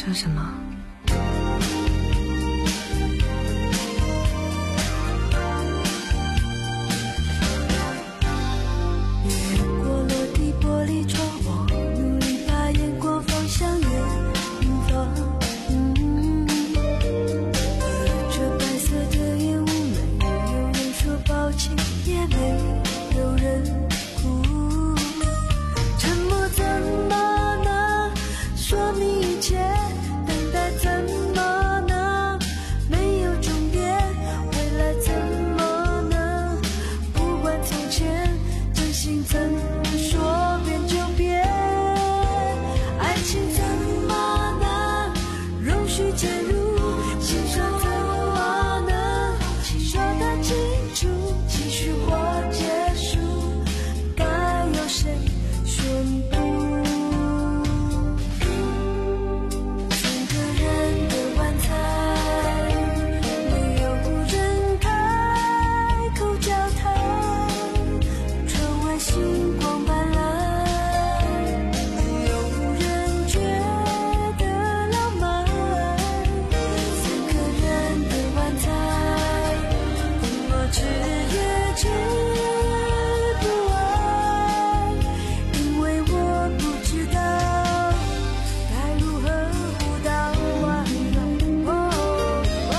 说什么？ 越过落地玻璃窗，我努力把眼光放向远方。嗯，隔着白色的烟雾，没有人说抱歉，也没有人哭。沉默怎么能说明一切？等待怎么能没有终点？未来怎么能不管从前？真心怎么说变就变？爱情怎么能容许介入？心伤怎么能说得清楚？继续或结束，该由谁宣布？三个人的晚餐，没有人开口交谈，窗外星光斑斓，没有人觉得浪漫。三个人的晚餐，我吃也吃不完，因为我不知道该如何互道晚安。哦哦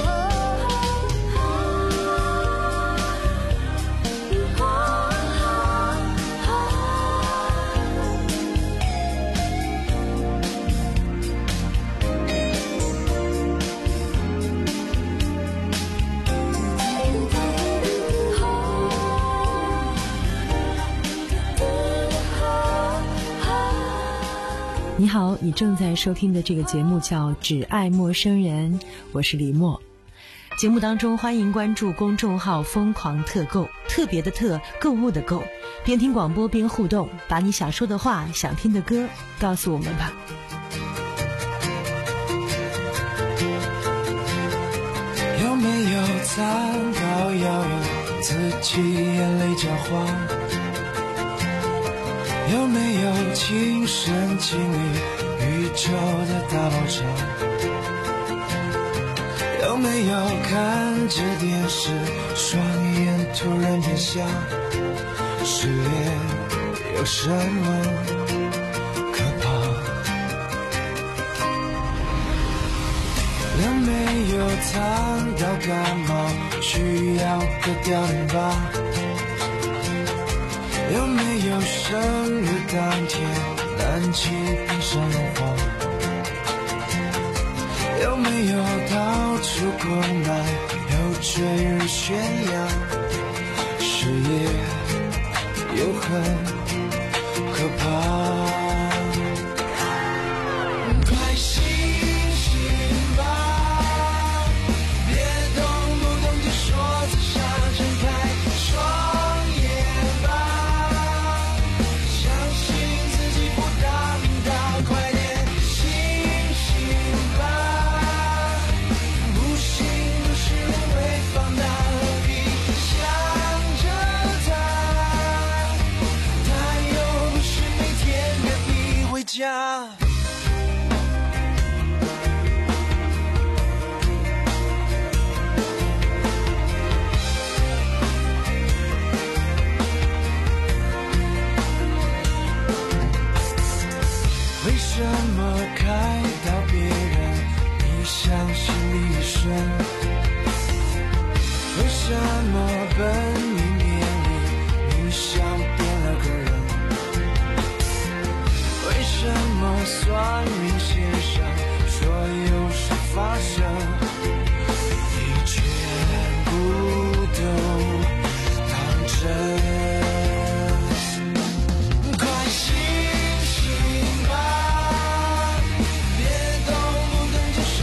你好，你正在收听的这个节目叫《只爱陌生人》，我是李默。节目当中欢迎关注公众号疯狂特购，特别的特，购物的购，边听广播边互动，把你想说的话、想听的歌告诉我们吧。 有没有残到要有自己眼泪交换？有没有亲身经历宇宙的大爆炸？有没有看着电视，双眼突然变瞎？失恋有什么可怕？有没有烫到感冒，需要个吊淋巴？有没有生日当天燃气冰上融化？有没有到处空白，有追日宣扬？事业又很可怕。快醒醒吧，别动不动就说自杀，睁开双眼吧，相信自己不大不大，快点醒醒吧，不幸的事会放大，何必想着他，他又不是每天约你回家。为什么看到别人你相信你一生？为什么本命年里你像变了个人？为什么算命先生说有事发生，你全部都当真？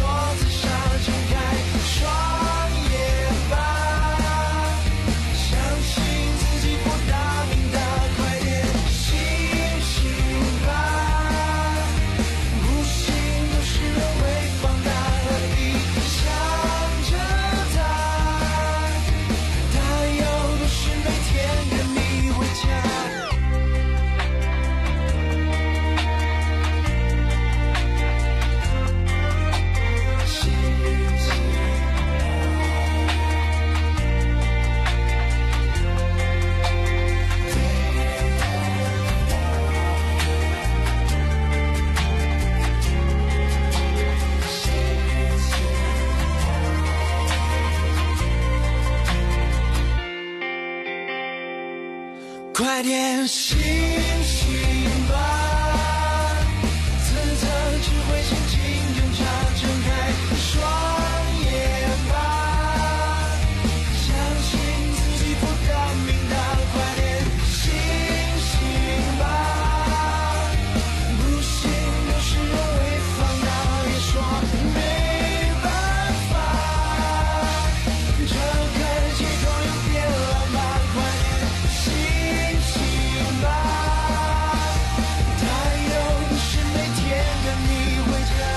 相快点醒醒吧，此刻只会轻轻挣扎，睁开双眼吧，相信自己不敢明大，快点醒醒吧，不信有时候会放大，别说没办法，这个街头有点浪漫，快点醒醒吧，太阳不是每天跟你回家。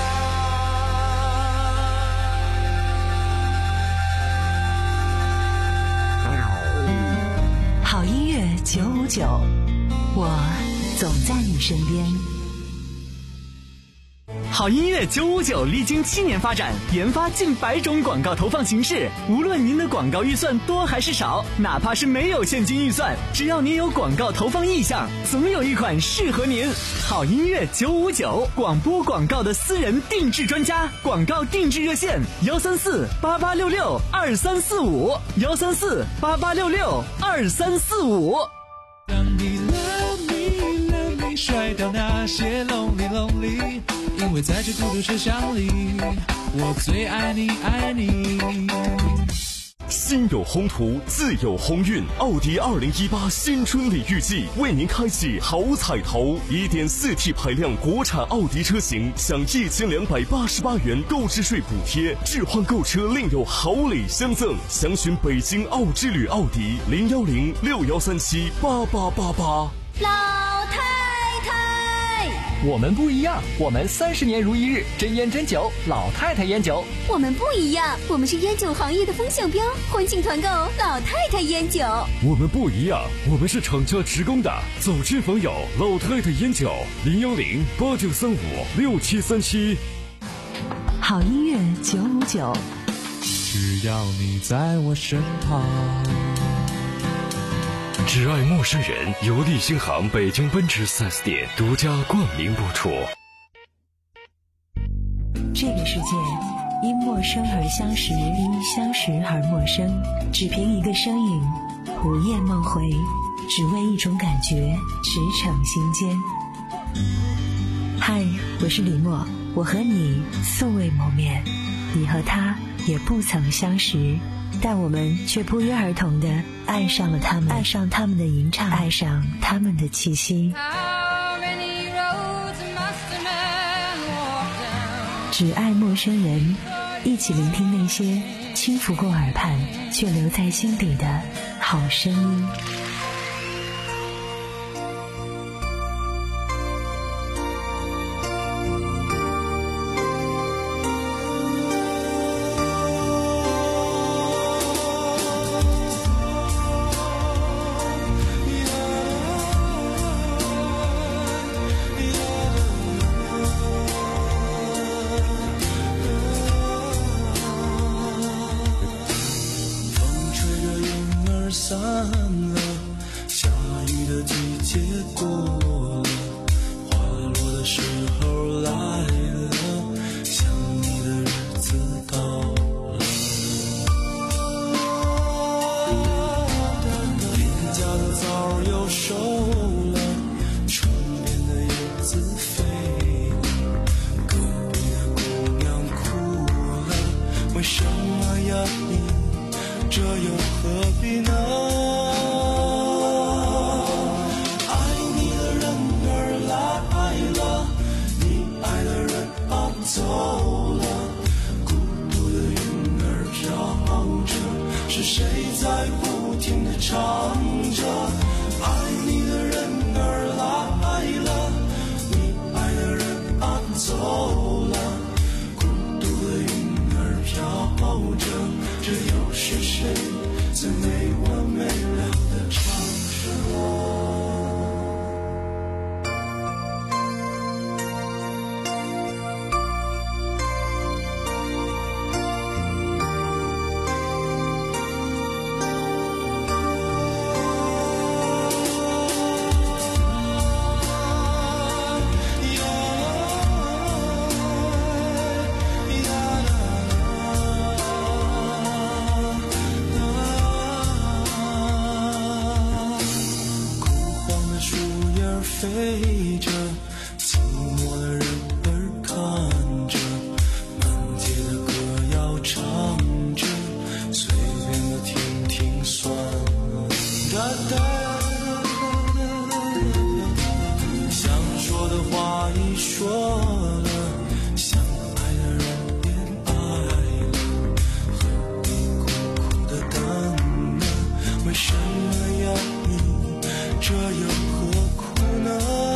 好音乐九五九，我总在你身边。 好音乐九五九历经七年发展，研发近百种广告投放形式。无论您的广告预算多还是少，哪怕是没有现金预算，只要您有广告投放意向，总有一款适合您。好音乐九五九，广播广告的私人定制专家，广告定制热线：幺三四八八六六二三四五，幺三四八八六六二三四五。 让你 love me love me， 甩掉那些 lonely lonely， 因为在这孤独车厢里，我最爱你爱你。 心有宏图，自有鸿运。奥迪二零一八新春礼遇季为您开启好彩头， 一点四 T 排量国产奥迪车型享一千两百八十八元购置税补贴，置换购车另有好礼相赠。详询北京奥之旅奥迪零幺零六幺三七八八八八。 老太太， 我们不一样，我们三十年如一日，真烟真酒，老太太烟酒。 我们不一样，我们是烟酒行业的风向标，欢庆团购老太太烟酒。 我们不一样，我们是厂家直供的，走亲访友，老太太烟酒零幺零八九三五六七三七。 好音乐九五九， 只要你在我身旁。 只爱陌生人，由利星行北京奔驰 四 S 店独家冠名播出。 这个世界因陌生而相识，因相识而陌生，只凭一个身影，午夜梦回，只为一种感觉，驰骋心间。嗨，我是李默，我和你素未谋面，你和他也不曾相识，但我们却不约而同地爱上了他们，爱上他们的吟唱，爱上他们的气息。只爱陌生人，一起聆听那些轻拂过耳畔却留在心底的好声音。 散了，下雨的季节过了，花落的时候来了，想你的日子到了。店家的枣又熟了，窗边的叶子飞了，隔壁的姑娘哭了，为什么呀你？这又何必呢？爱你的人儿来了，你爱的人啊走了，孤独的云儿飘着，是谁在不停地唱着？爱你的人儿来了，你爱的人啊走了，孤独的云儿飘着，这又是谁在没完没了的唱着？ 陪着，寂寞的人儿看着，满街的歌谣唱着，随便的听听算了。哒哒，想说的话已说了，想爱的人也爱了，何必苦苦的等呢？为什么要你这又何苦呢？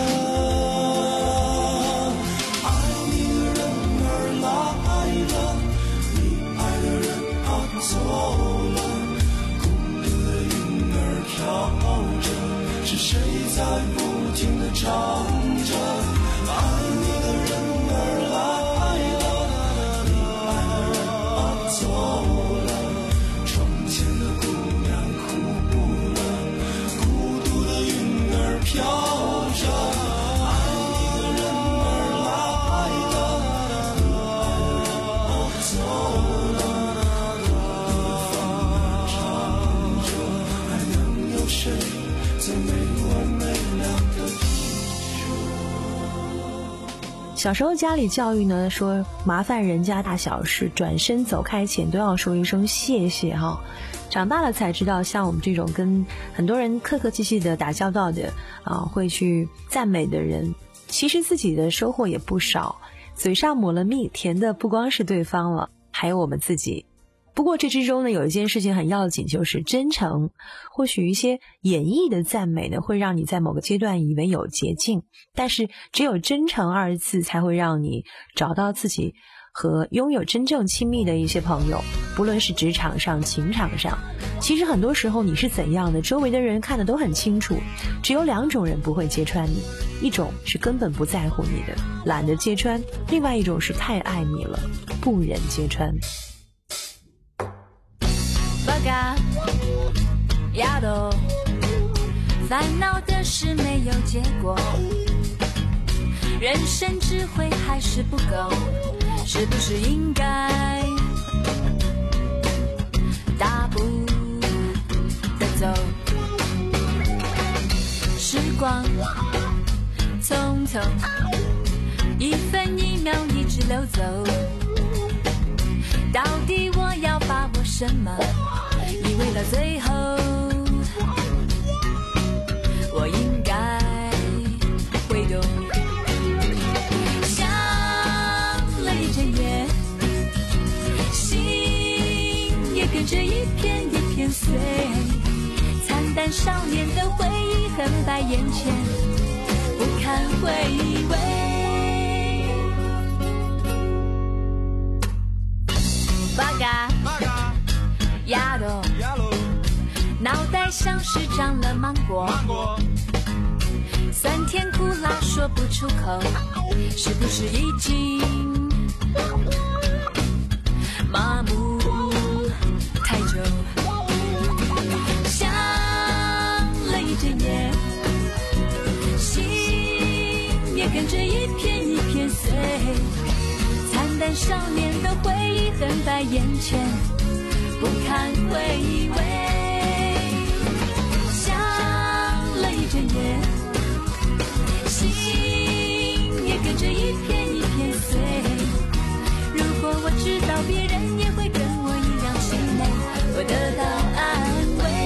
爱你的人儿来了，你爱的人啊走了，孤独的云儿飘着，是谁在不停地唱着？爱你的人儿来了，你爱的人啊走了，窗前的姑娘哭了，孤独的云儿飘着。爱你的人儿来了，你爱的人啊走了，孤独的风儿唱着，还能有谁在没完没了的小时候家里教育呢，说麻烦人家大小事，转身走开前都要说一声谢谢哈。长大了才知道，像我们这种跟很多人客客气气的打交道的啊，会去赞美的人，其实自己的收获也不少。嘴上抹了蜜，甜的不光是对方了，还有我们自己。不过这之中呢，有一件事情很要紧，就是真诚。或许一些演绎的赞美呢，会让你在某个阶段以为有捷径，但是只有真诚二字才会让你找到自己和拥有真正亲密的一些朋友。不论是职场上、情场上，其实很多时候你是怎样的，周围的人看得都很清楚。只有两种人不会揭穿你，一种是根本不在乎你的，懒得揭穿；另外一种是太爱你了，不忍揭穿。 八嘎丫头，烦恼的事没有结果，人生智慧还是不够，是不是应该大步的走？时光匆匆，一分一秒一直流走，到底我要把握什么？以为到最后我应该会懂。想了一整夜，心也跟着一片一片碎，惨淡少年的回忆横在眼前，不堪回味。八嘎丫头，脑袋像是长了芒果，酸甜苦辣说不出口，是不是已经麻木太久？想了一整夜，心也跟着一片一片碎，惨淡少年的回忆横在眼前，不堪回味。想了一整夜，心也跟着一片一片碎。如果我知道别人也会跟我一样心累，我得到安慰。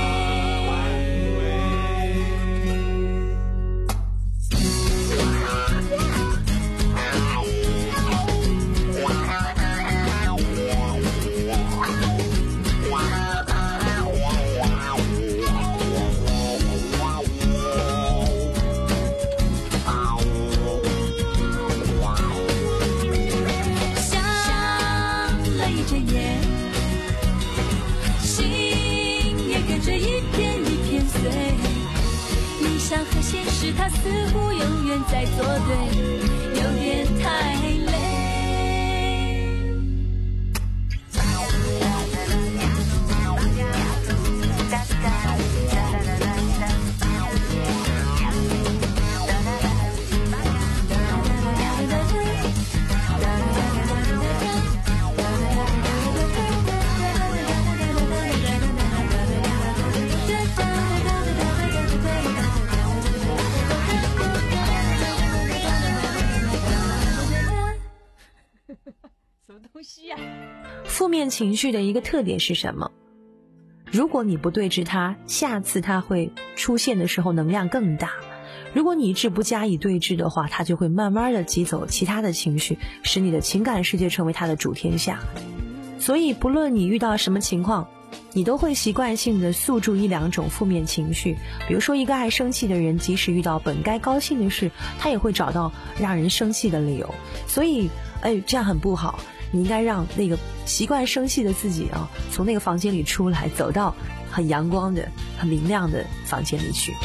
和现实它似乎永远在作对，有点太累。 什么东西呀、啊？ 负面情绪的一个特点是什么？如果你不对峙它，下次它会出现的时候能量更大。如果你一直不加以对峙的话，它就会慢慢的挤走其他的情绪，使你的情感世界成为它的主天下。所以不论你遇到什么情况，你都会习惯性的诉诸一两种负面情绪。比如说一个爱生气的人，即使遇到本该高兴的事，他也会找到让人生气的理由。所以哎，这样很不好，你应该让那个习惯生气的自己啊，从那个房间里出来，走到很阳光的很明亮的房间里去。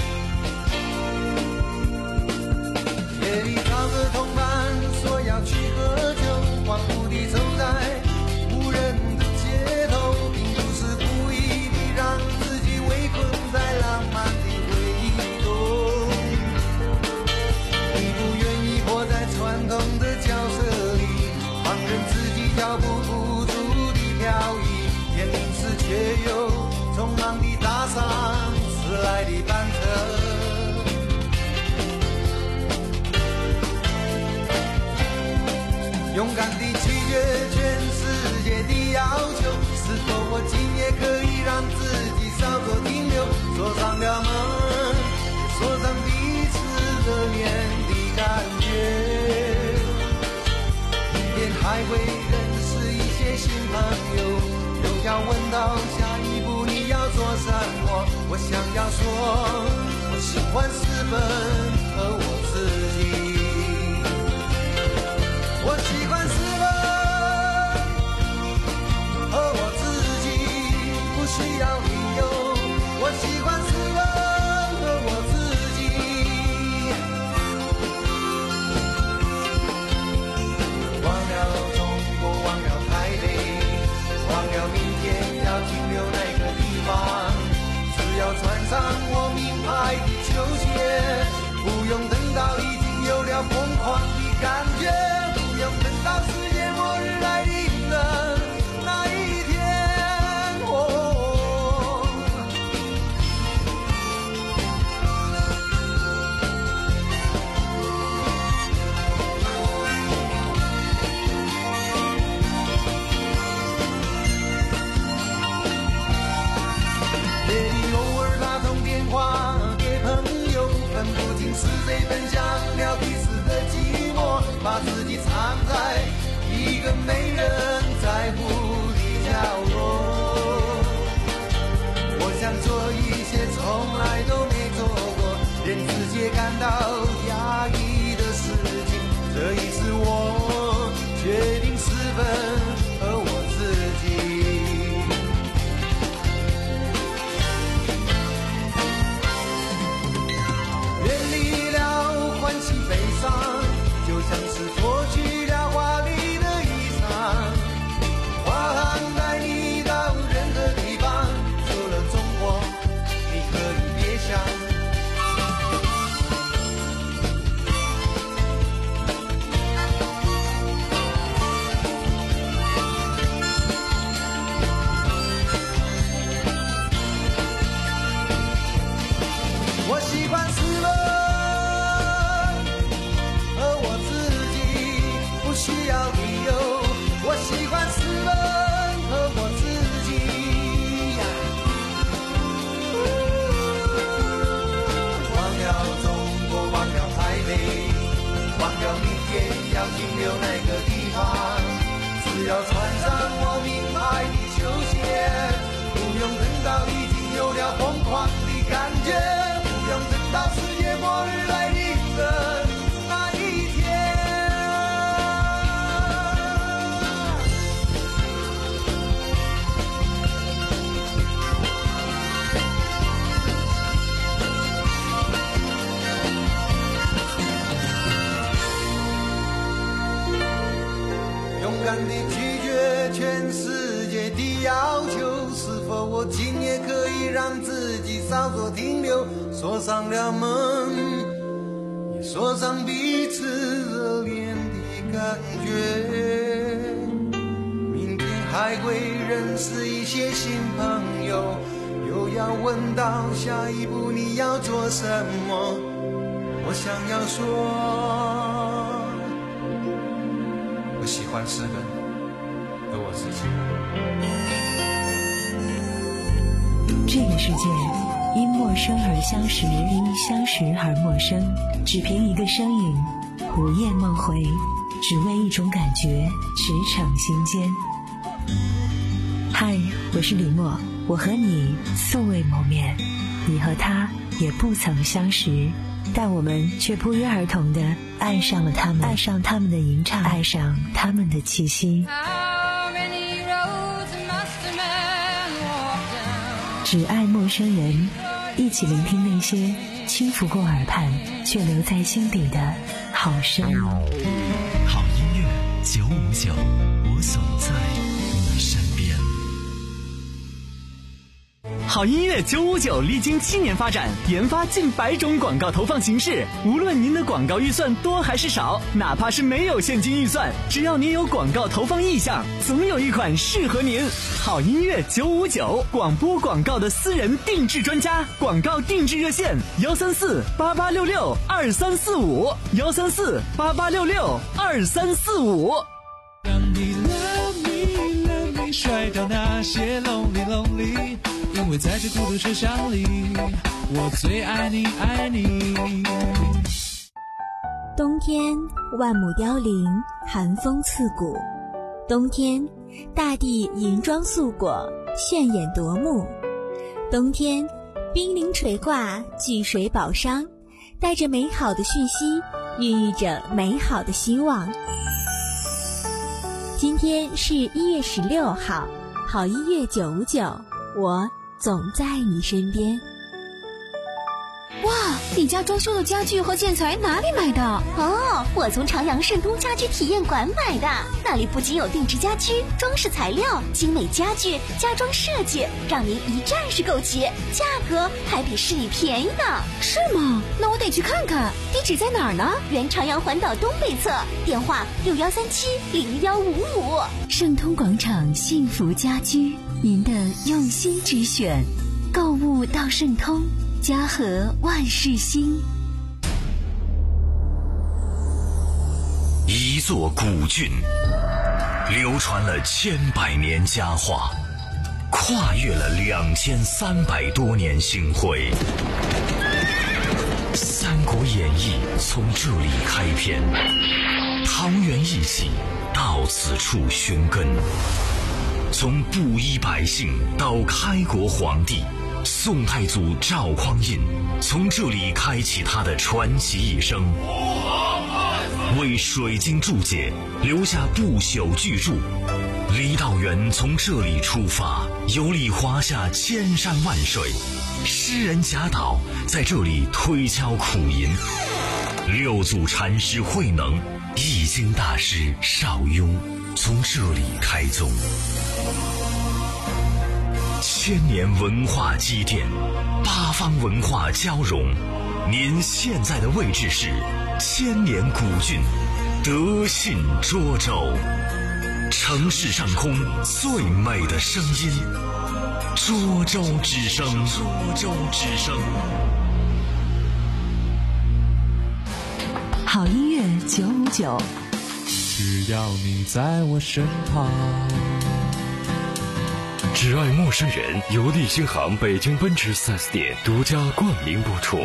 夜里找个同伴说要去喝酒，恍惚地走在无人的街头，并不是故意地让自己围困在浪漫的回忆中。你不愿意活在传统的角色里，放任自己脚步不住地漂移，眼临时却又匆忙地搭上迟来的班车。勇敢地拒绝全世界的要求，是否我今夜可以让自己稍作停留，锁上了门，锁上彼此热恋的感觉，明天还会认识一些新朋友，又要问到下一步你要做什么。我想要说我喜欢私奔和我自己，我喜欢私奔和我自己，不需要理由。我喜欢私奔和我自己，忘了中国，忘了台北，忘了明天要停留哪个地方，只要穿上我名牌的球鞋，不用等到已经有了疯狂的感觉，不用等到世界末日来临的那一天。哦，夜里偶尔打通电话给朋友，分不清是谁分享了彼此的寂寞，把自己藏在一个没人在乎的角落。我想做一些从来都没做过，连自己感到压抑的事情，这一次我决定私奔和我自己。远离了欢喜悲伤，就像是脱去了华丽的衣裳，华航带你到任何地方，除了中国你可以别想。我喜欢私奔和我自己，不需要理由。我喜欢私奔和我自己，忘了中国，忘了台北，忘了明天要停留哪个地方，只要穿上我名牌的球鞋，不用等到已经有了疯狂的感觉，不用等到世界末日来临的那一天。勇敢地拒绝全世界的要求，是否我今夜可以让自己稍作停留，锁上了门，也锁上彼此热恋的感觉，明天还会认识一些新朋友，又要问到下一步你要做什么。我想要说我喜欢私奔和我自己。 这个世界因陌生而相识，因相识而陌生，只凭一个身影，午夜梦回，只为一种感觉，驰骋心间。嗨，我是李默，我和你素未谋面，你和他也不曾相识，但我们却不约而同地爱上了他们，爱上他们的吟唱，爱上他们的气息。只爱陌生人，一起聆听那些轻拂过耳畔却留在心底的好声音。 好音乐九五九，我总在你身边。 好音乐九五九历经七年发展，研发近百种广告投放形式。无论您的广告预算多还是少，哪怕是没有现金预算，只要您有广告投放意向，总有一款适合您。好音乐九五九，广播广告的私人定制专家，广告定制热线：幺三四八八六六二三四五，幺三四八八六六二三四五。 让你 love me love me， 甩掉那些 lonely lonely。因为在这孤独车厢里，我最爱你爱你。 冬天万亩凋零，寒风刺骨。冬天大地银装素裹，炫眼夺目。冬天冰凌垂挂，巨水宝商，带着美好的讯息，孕育着美好的希望。今天是一月十六号，好音乐九五九，我总在你身边。 哇，你家装修的家具和建材哪里买的？哦，我从长阳盛通家居体验馆买的。那里不仅有定制家居、装饰材料、精美家具、家装设计，让您一站式购齐，价格还比市里便宜呢。是吗？那我得去看看。地址在哪儿呢？原长阳环岛东北侧，电话六幺三七零幺五五。 盛通广场幸福家居，您的用心之选，购物到盛通，家和万事兴。 一座古郡，流传了千百年佳话，跨越了两千三百多年星辉。《三国演义》从这里开篇，桃园义气到此处寻根。从布衣百姓到开国皇帝，宋太祖赵匡胤从这里开启他的传奇一生，为水晶注解留下不朽巨著。李道元从这里出发，游历华夏千山万水，诗人贾岛在这里推敲苦吟，六祖禅师慧能、易经大师邵雍从这里开宗。千年文化积淀，八方文化交融。您现在的位置是千年古郡德信涿州，城市上空最美的声音，涿州之声。涿州之声。 好音乐九五九， 只要你在我身旁。 只爱陌生人由立新行北京奔驰 四 S 店独家冠名播出。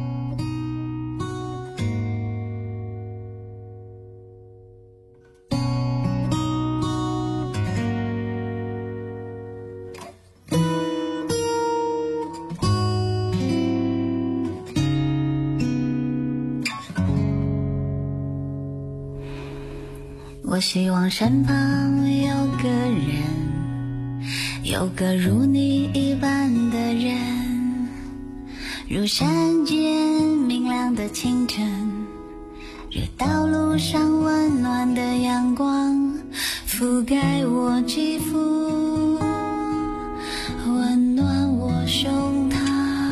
我希望身旁有个人，有个如你一般的人，如山间明亮的清晨，如道路上温暖的阳光，覆盖我肌肤，温暖我胸膛。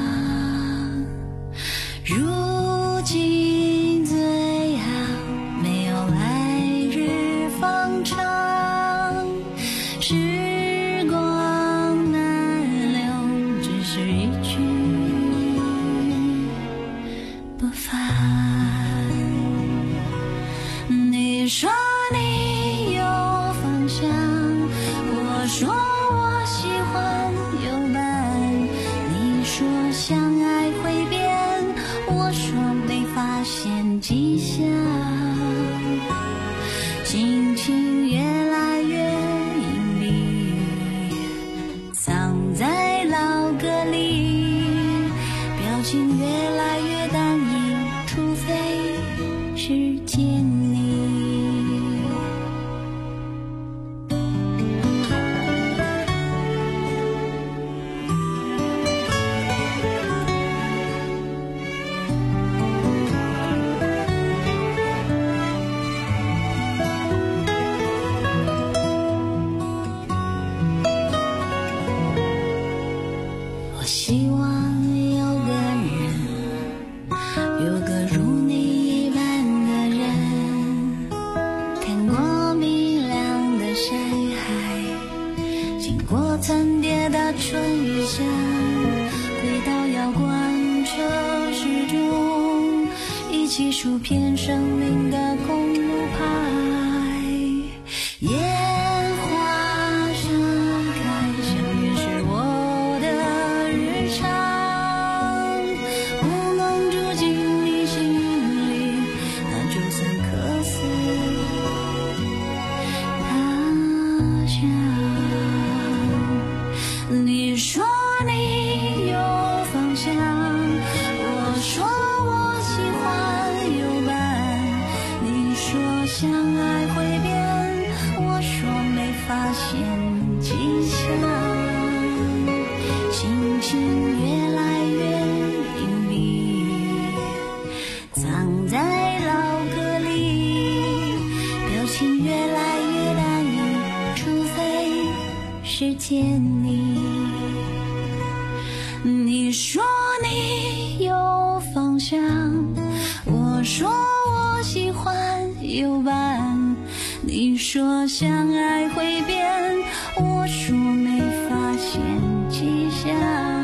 如今最好没有来日方长，时光难留，只是一去不返。你说你有方向， 说我喜欢有伴，你说相爱会变，我说没发现迹象，心情越来越隐蔽，藏在老歌里，表情越来越淡然，除非是见你。我希望有个人，有个如你一般的人，看过明亮的山海，经过层叠的春雨香，回到遥观城市中，一起数遍生命的公路牌。烟花盛开，相约是我的日常，我能住进你心里，那就算客死他乡。你说你有方向，我说我喜欢有伴，你说相爱会变，我说没发现迹象，心情越来越隐蔽，藏在老歌里，表情越来越淡然，除非是见你。你说你有方向，我说我喜欢有伴，你说相爱会变，我说没发现迹象，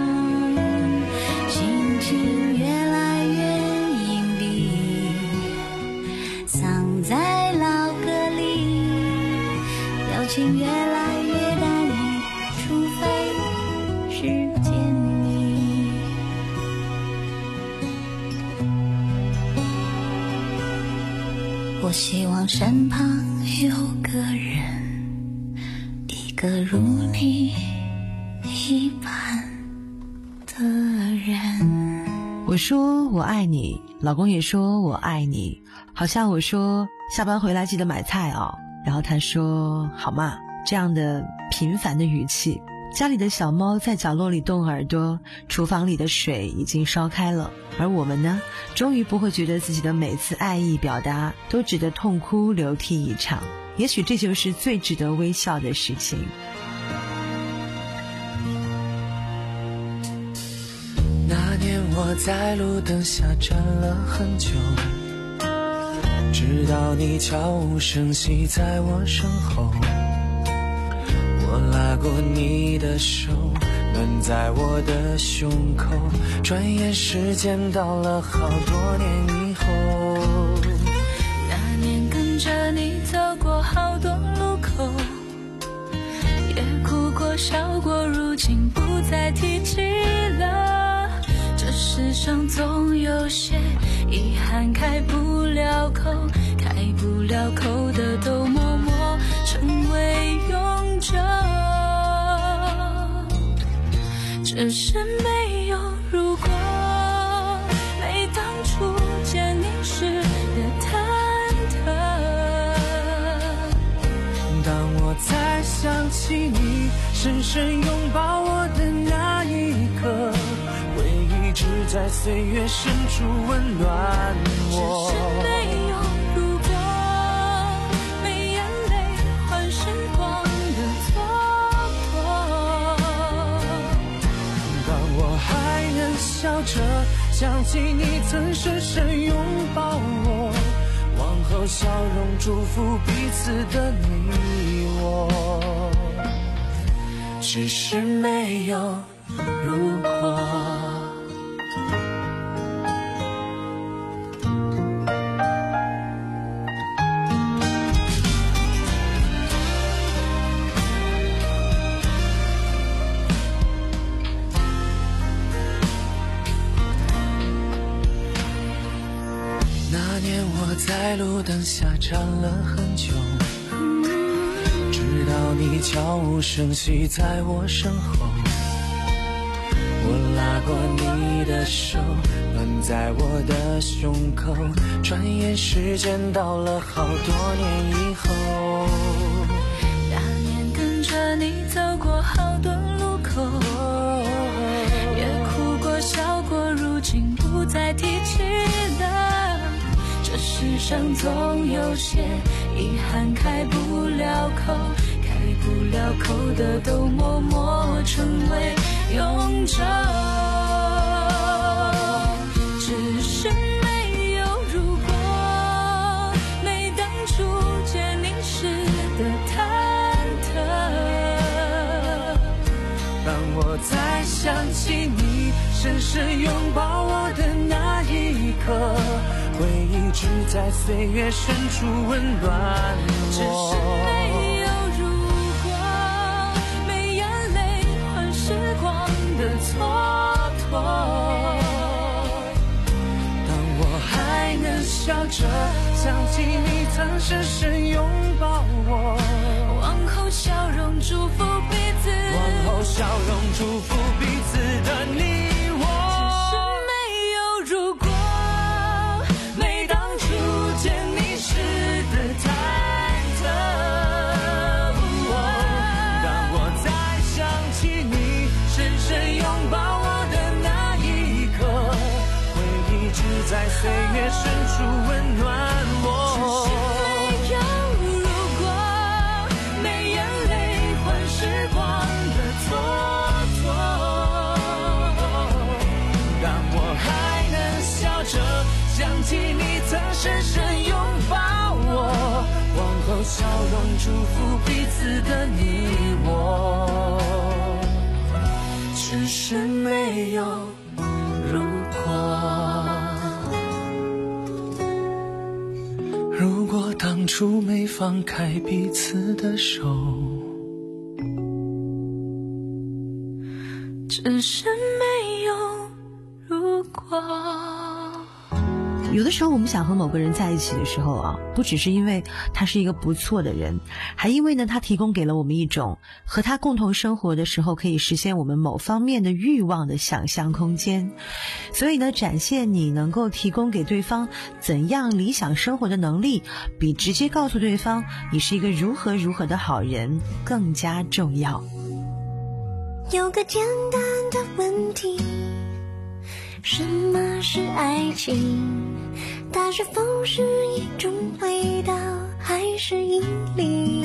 心情越来越隐蔽，藏在老歌里，表情越来越淡然，除非是见你。我希望身旁有个人，一个如你一般的人。 我说我爱你，老公也说我爱你，好像我说下班回来记得买菜啊，然后他说好嘛，这样的平凡的语气。家里的小猫在角落里动耳朵，厨房里的水已经烧开了，而我们呢，终于不会觉得自己的每次爱意表达都值得痛哭流涕一场。也许这就是最值得微笑的事情。 那年我在路灯下站了很久，直到你悄无声息在我身后，我拉过你的手，暖在我的胸口，转眼时间到了好多年以后。 那年跟着你走过好多路口，也哭过笑过，如今不再提起了。这世上总有些遗憾开不了口，开不了口的都默默成为永久。只是没有如果，没当初见你时的忐忑。 当我再想起你深深拥抱我的那一刻，回忆只在岁月深处温暖我。 只是没有如果，没眼泪换时光的蹉跎。 当我还能笑着想起你曾深深拥抱我，往后笑容祝福彼此的你我，只是没有如果。 在路灯下站了很久，直到你悄无声息在我身后，我拉过你的手，暖在我的胸口，转眼时间到了好多年以后。 那年跟着你走过好多路口，也哭过笑过，如今不再提起了。这世上总有些遗憾开不了口，开不了口的都默默成为永久。只是没有如果，没当初见你时的忐忑。 当我再想起你深深拥抱我的那一刻，回忆只在岁月深处温暖我。 只是没有如果，没眼泪换时光的蹉跎。 当我还能笑着想起你曾深深拥抱我， 往后笑容祝福彼此， 往后笑容祝福彼此的你我。 只是没有如果，没当初见你时的忐忑。 当我再想起你深深拥抱我的那一刻，回忆只在岁月深处温暖我。 只是没有如果，没眼泪换时光的蹉跎。 当我还能笑着想起你曾深深拥抱我，往后笑容祝福彼此的你我。只是没有如果，如果当初没放开彼此的手， 只是没有如果。 有的时候我们想和某个人在一起的时候啊，不只是因为他是一个不错的人，还因为呢他提供给了我们一种和他共同生活的时候可以实现我们某方面的欲望的想象空间。所以呢，展现你能够提供给对方怎样理想生活的能力，比直接告诉对方你是一个如何如何的好人更加重要。 有个简单的问题，什么是爱情？它是否是一种味道，还是引力？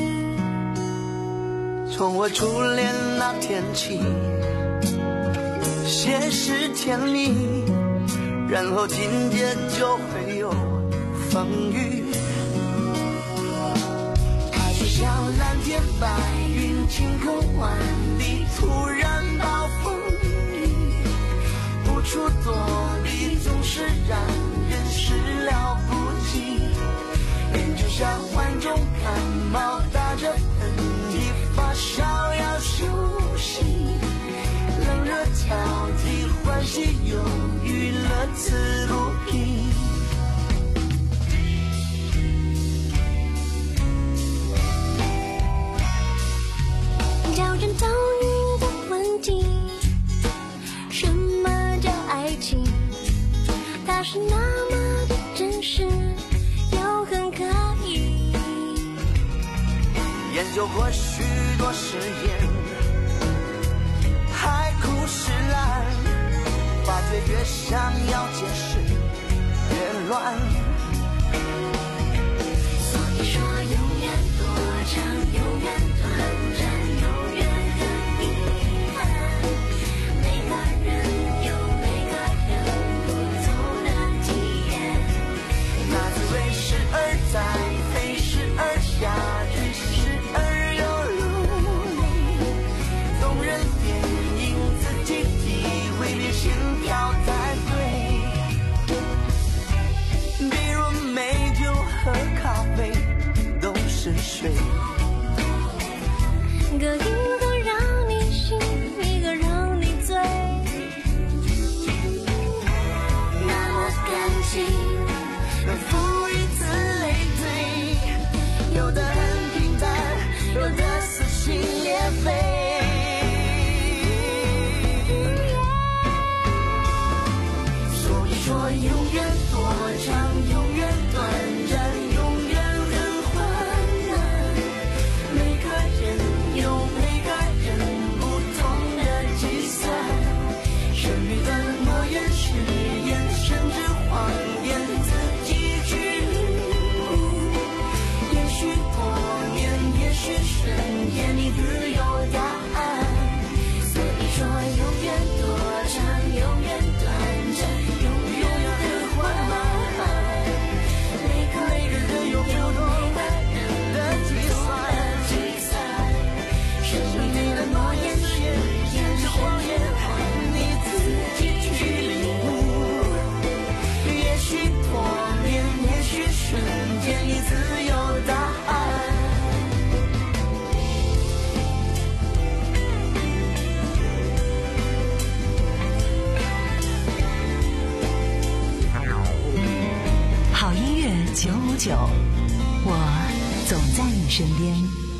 从我初恋那天起，先是甜蜜，然后紧接就会有风雨。爱就像蓝天白云，晴空万里，突然暴风雨，无处躲避，总是让人始料不及。人就像患重感冒，打着喷嚏，发烧要休息，冷热交替，欢喜忧郁，乐此不疲。 挑战遭遇的问题，什么叫爱情？它是那么的真实，又很可疑。 研究过许多实验，海枯石烂，发觉越想要解释越乱。 所以说永远多长，永远短暂，永远很遗憾。每个人有每个人不同的体验， 那滋味时而在，飞时而下，去时而又入内。动人电影自己体会，连心跳才对。比如美酒和咖啡都是水， 各一个让你醒，一个让你醉。那么感情能赋予自九，我总在你身边。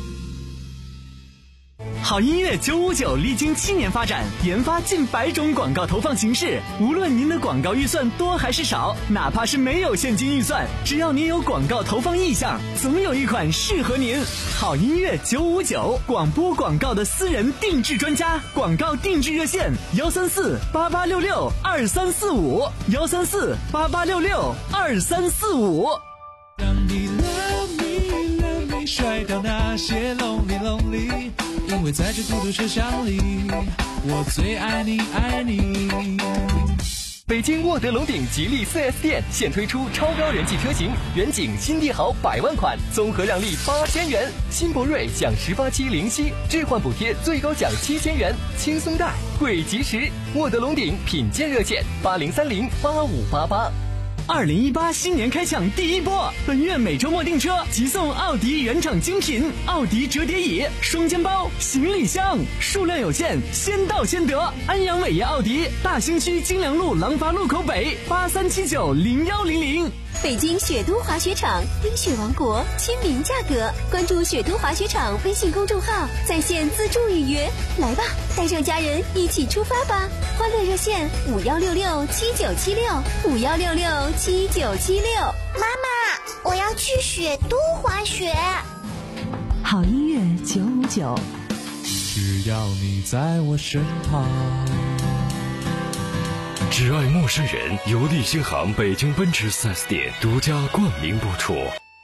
好音乐九五九历经七年发展，研发近百种广告投放形式。无论您的广告预算多还是少，哪怕是没有现金预算，只要您有广告投放意向，总有一款适合您。好音乐九五九，广播广告的私人定制专家，广告定制热线：幺三四八八六六二三四五，幺三四八八六六二三四五。 当你 love me love me 甩掉那些 lonely lonely， 因为在这孤独车厢里，我最爱你爱你。 北京沃德龙鼎吉利 四 S 店现推出超高人气车型，远景新帝豪百万款，综合让利八千元；新博瑞享十八期零息，置换补贴最高享七千元，轻松贷贵及时。沃德龙鼎品鉴热线：八零三零八五八八。 二零一八新年开抢第一波，本月每周末订车即送奥迪原厂精品奥迪折叠椅、双肩包、行李箱，数量有限，先到先得。安阳伟业奥迪大兴区金良路廊坊路口北八三七九零幺零零。 北京雪都滑雪场，冰雪王国，亲民价格。关注雪都滑雪场微信公众号，在线自助预约。来吧，带上家人一起出发吧！欢乐热线五幺六六七九七六五幺六六七九七六。 妈妈，我要去雪都滑雪。 好音乐九五九， 只要你在我身旁。 只爱陌生人，由利星行北京奔驰 四 S 店独家冠名播出。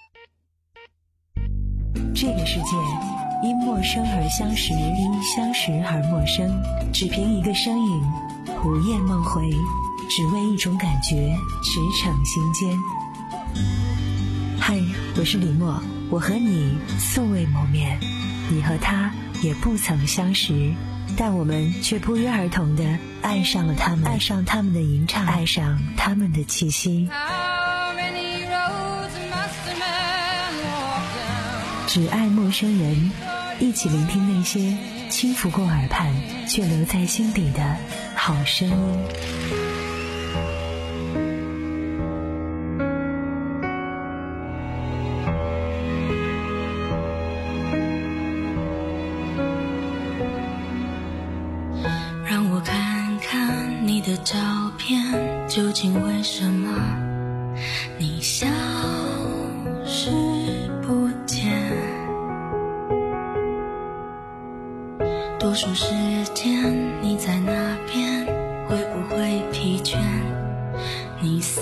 这个世界因陌生而相识，因相识而陌生。只凭一个身影，午夜梦回，只为一种感觉，驰骋心间。嗨，我是李默，我和你素未谋面，你和他也不曾相识，但我们却不约而同地爱上了他们，爱上他们的吟唱，爱上他们的气息。只爱陌生人，一起聆听那些轻拂过耳畔却留在心底的好声音。 让我看看你的照片，究竟为什么你消失不见？多数时间你在那边，会不会疲倦？你思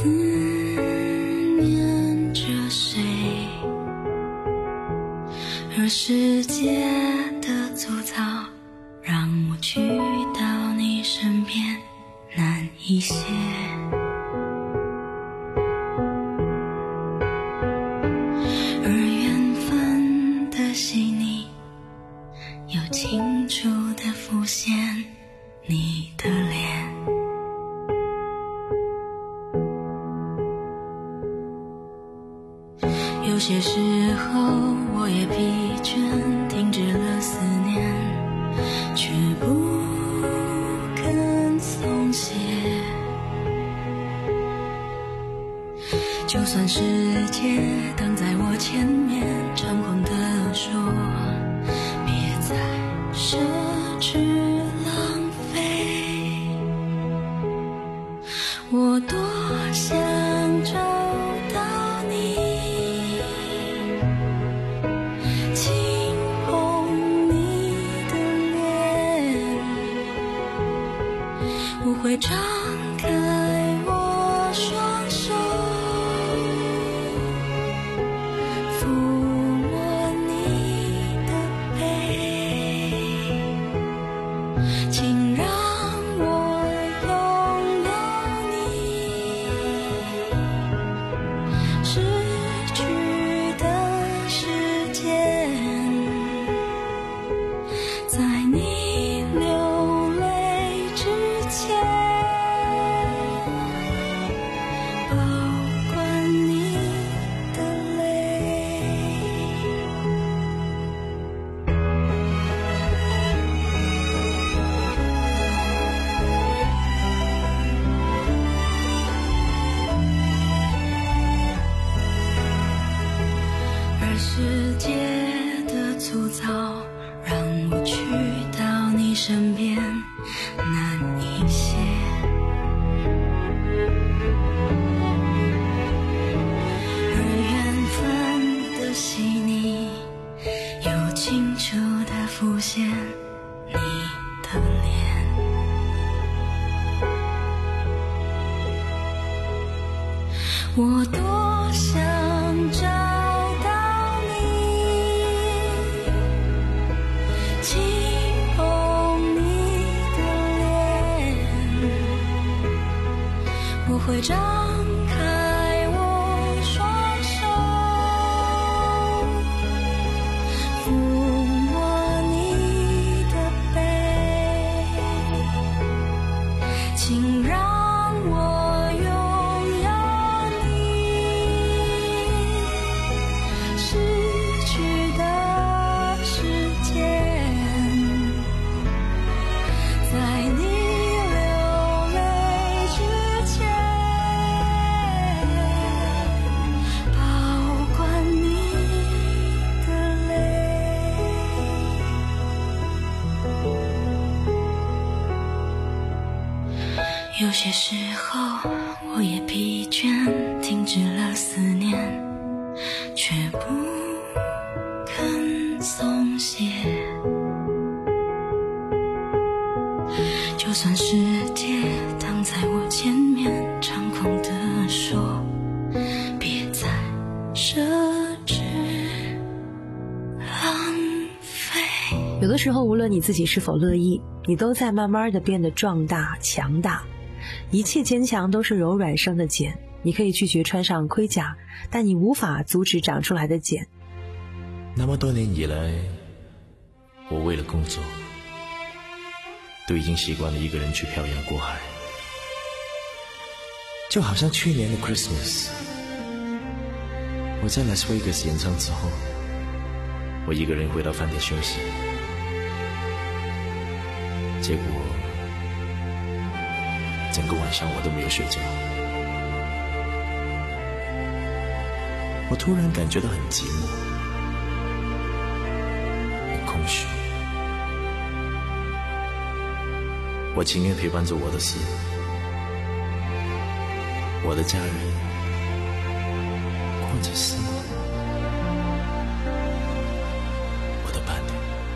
念着谁？而世界的粗糙让我去到你身边难一些。而缘分的细腻又清楚地浮现你的脸。有些时候我也疲倦，停止了思念，却不肯松懈。就算世界挡在我前面，猖狂地说别再奢侈浪费，我多想找到你，轻碰你的脸，我会张开我双手，抚摸你的背，请让我拥有你失去的时间，在你流泪之前。 浮现你的脸。我多想找到你，轻碰你的脸，我会张开我双手，抚摸你的背，请让我拥有你失去的时间，在你流泪之前保管你的泪。有些时候我也疲倦，停止了思念，却不肯松懈。就算世界挡在我前面，猖狂地说别再奢侈浪费。 有的时候，无论你自己是否乐意，你都在慢慢的变得壮大强大。一切坚强都是柔软生的茧，你可以拒绝穿上盔甲，但你无法阻止长出来的茧。 那么多年以来，我为了工作都已经习惯了一个人去漂洋过海，就好像去年的 Christmas， 我在 Las Vegas 演唱之后，我一个人回到饭店休息，结果整个晚上我都没有睡觉。我突然感觉到很寂寞，很空虚。我情愿陪伴着我的事，我的家人，或者是我的伴侣。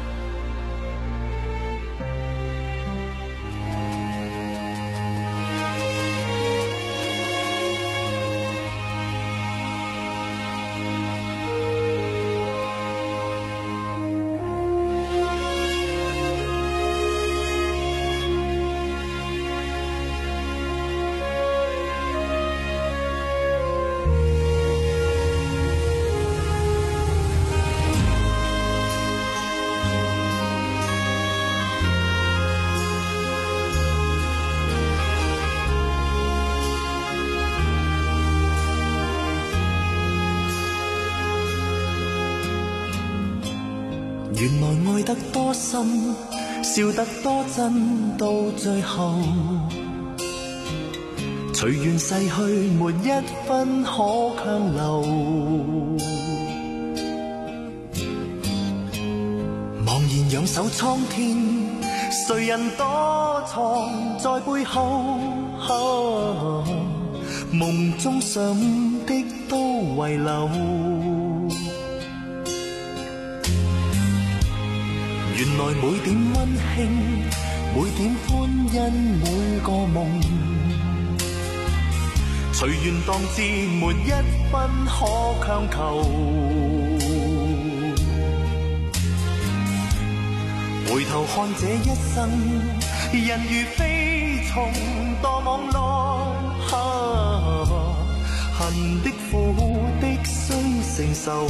原來愛得多深，笑得多真，到最後隨緣逝去，沒一分可強留。茫然仰首蒼天，誰人躲藏在背後？啊、夢中想的都遺留。原來每點溫馨，每點歡欣，每個夢，隨緣當至，沒一分可強求。回頭看這一生，人如飛蟲墮網內，啊、恨的苦的須承受。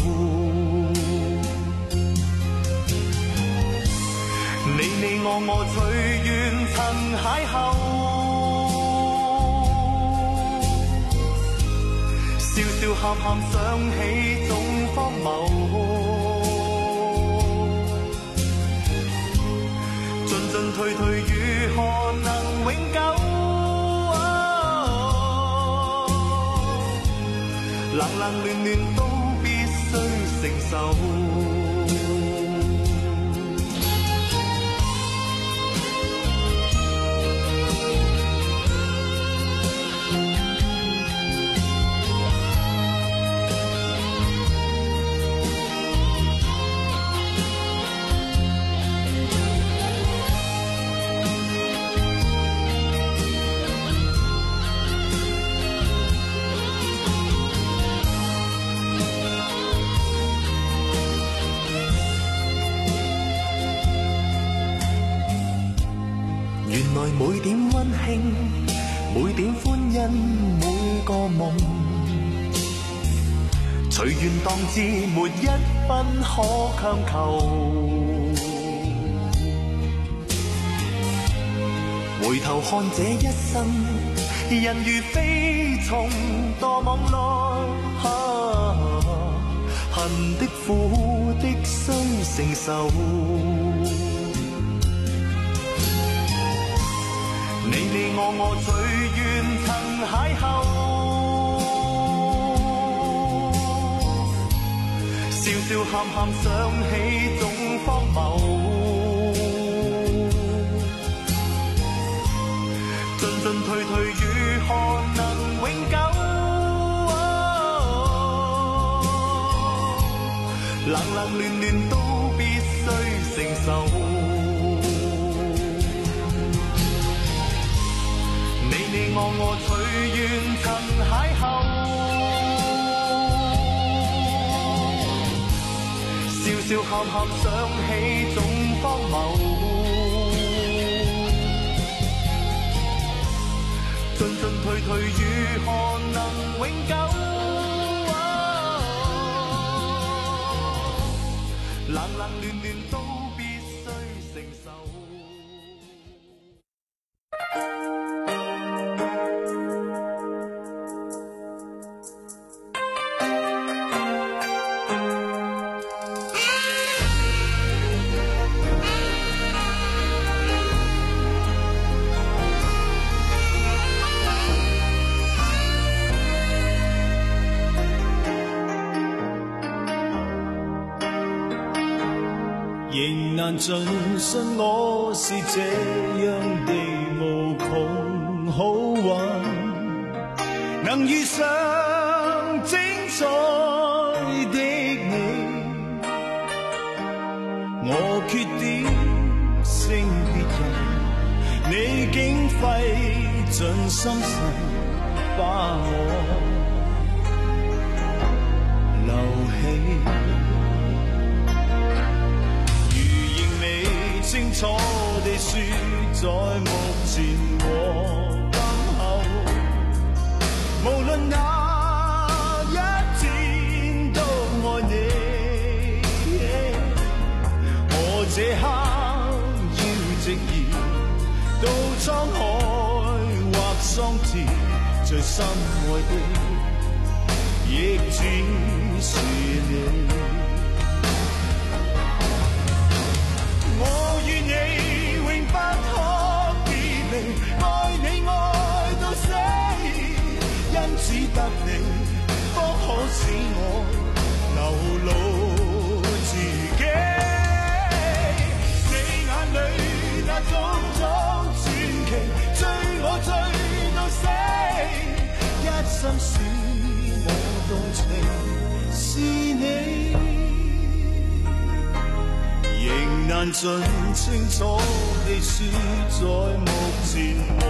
你你我我隨緣曾邂逅，笑笑喊喊想起總荒謬，進進退退如何能永久？冷冷暖暖都必須承受。 原來每點溫馨，每點歡欣，每個夢，隨緣當至，沒一分可強求。回頭看這一生，人如飛蟲，墮網內，啊，恨的苦的須承受。你你我我隨緣曾邂逅，笑笑喊喊想起總荒謬。進進退退如何能永久？冷冷暖暖都必須承受。你你我我隨緣曾邂逅，笑笑喊喊想起總荒謬。進進退退如何能永久？冷冷暖暖都必須承受。 仍難盡信我是這樣地無窮好運，能遇上精彩的你，我缺點勝別人，你竟費盡心神把我留起。清楚地說，在目前和今後，無論哪一天都愛你。我這刻要直言，到滄海或桑田，最深愛的亦只是你。與你永不可別離，愛你愛到死，因此得你不可使我流露自己。你眼裏那種種傳奇，追我追到死，一生使我動情是你。仍難盡清楚地說，在目前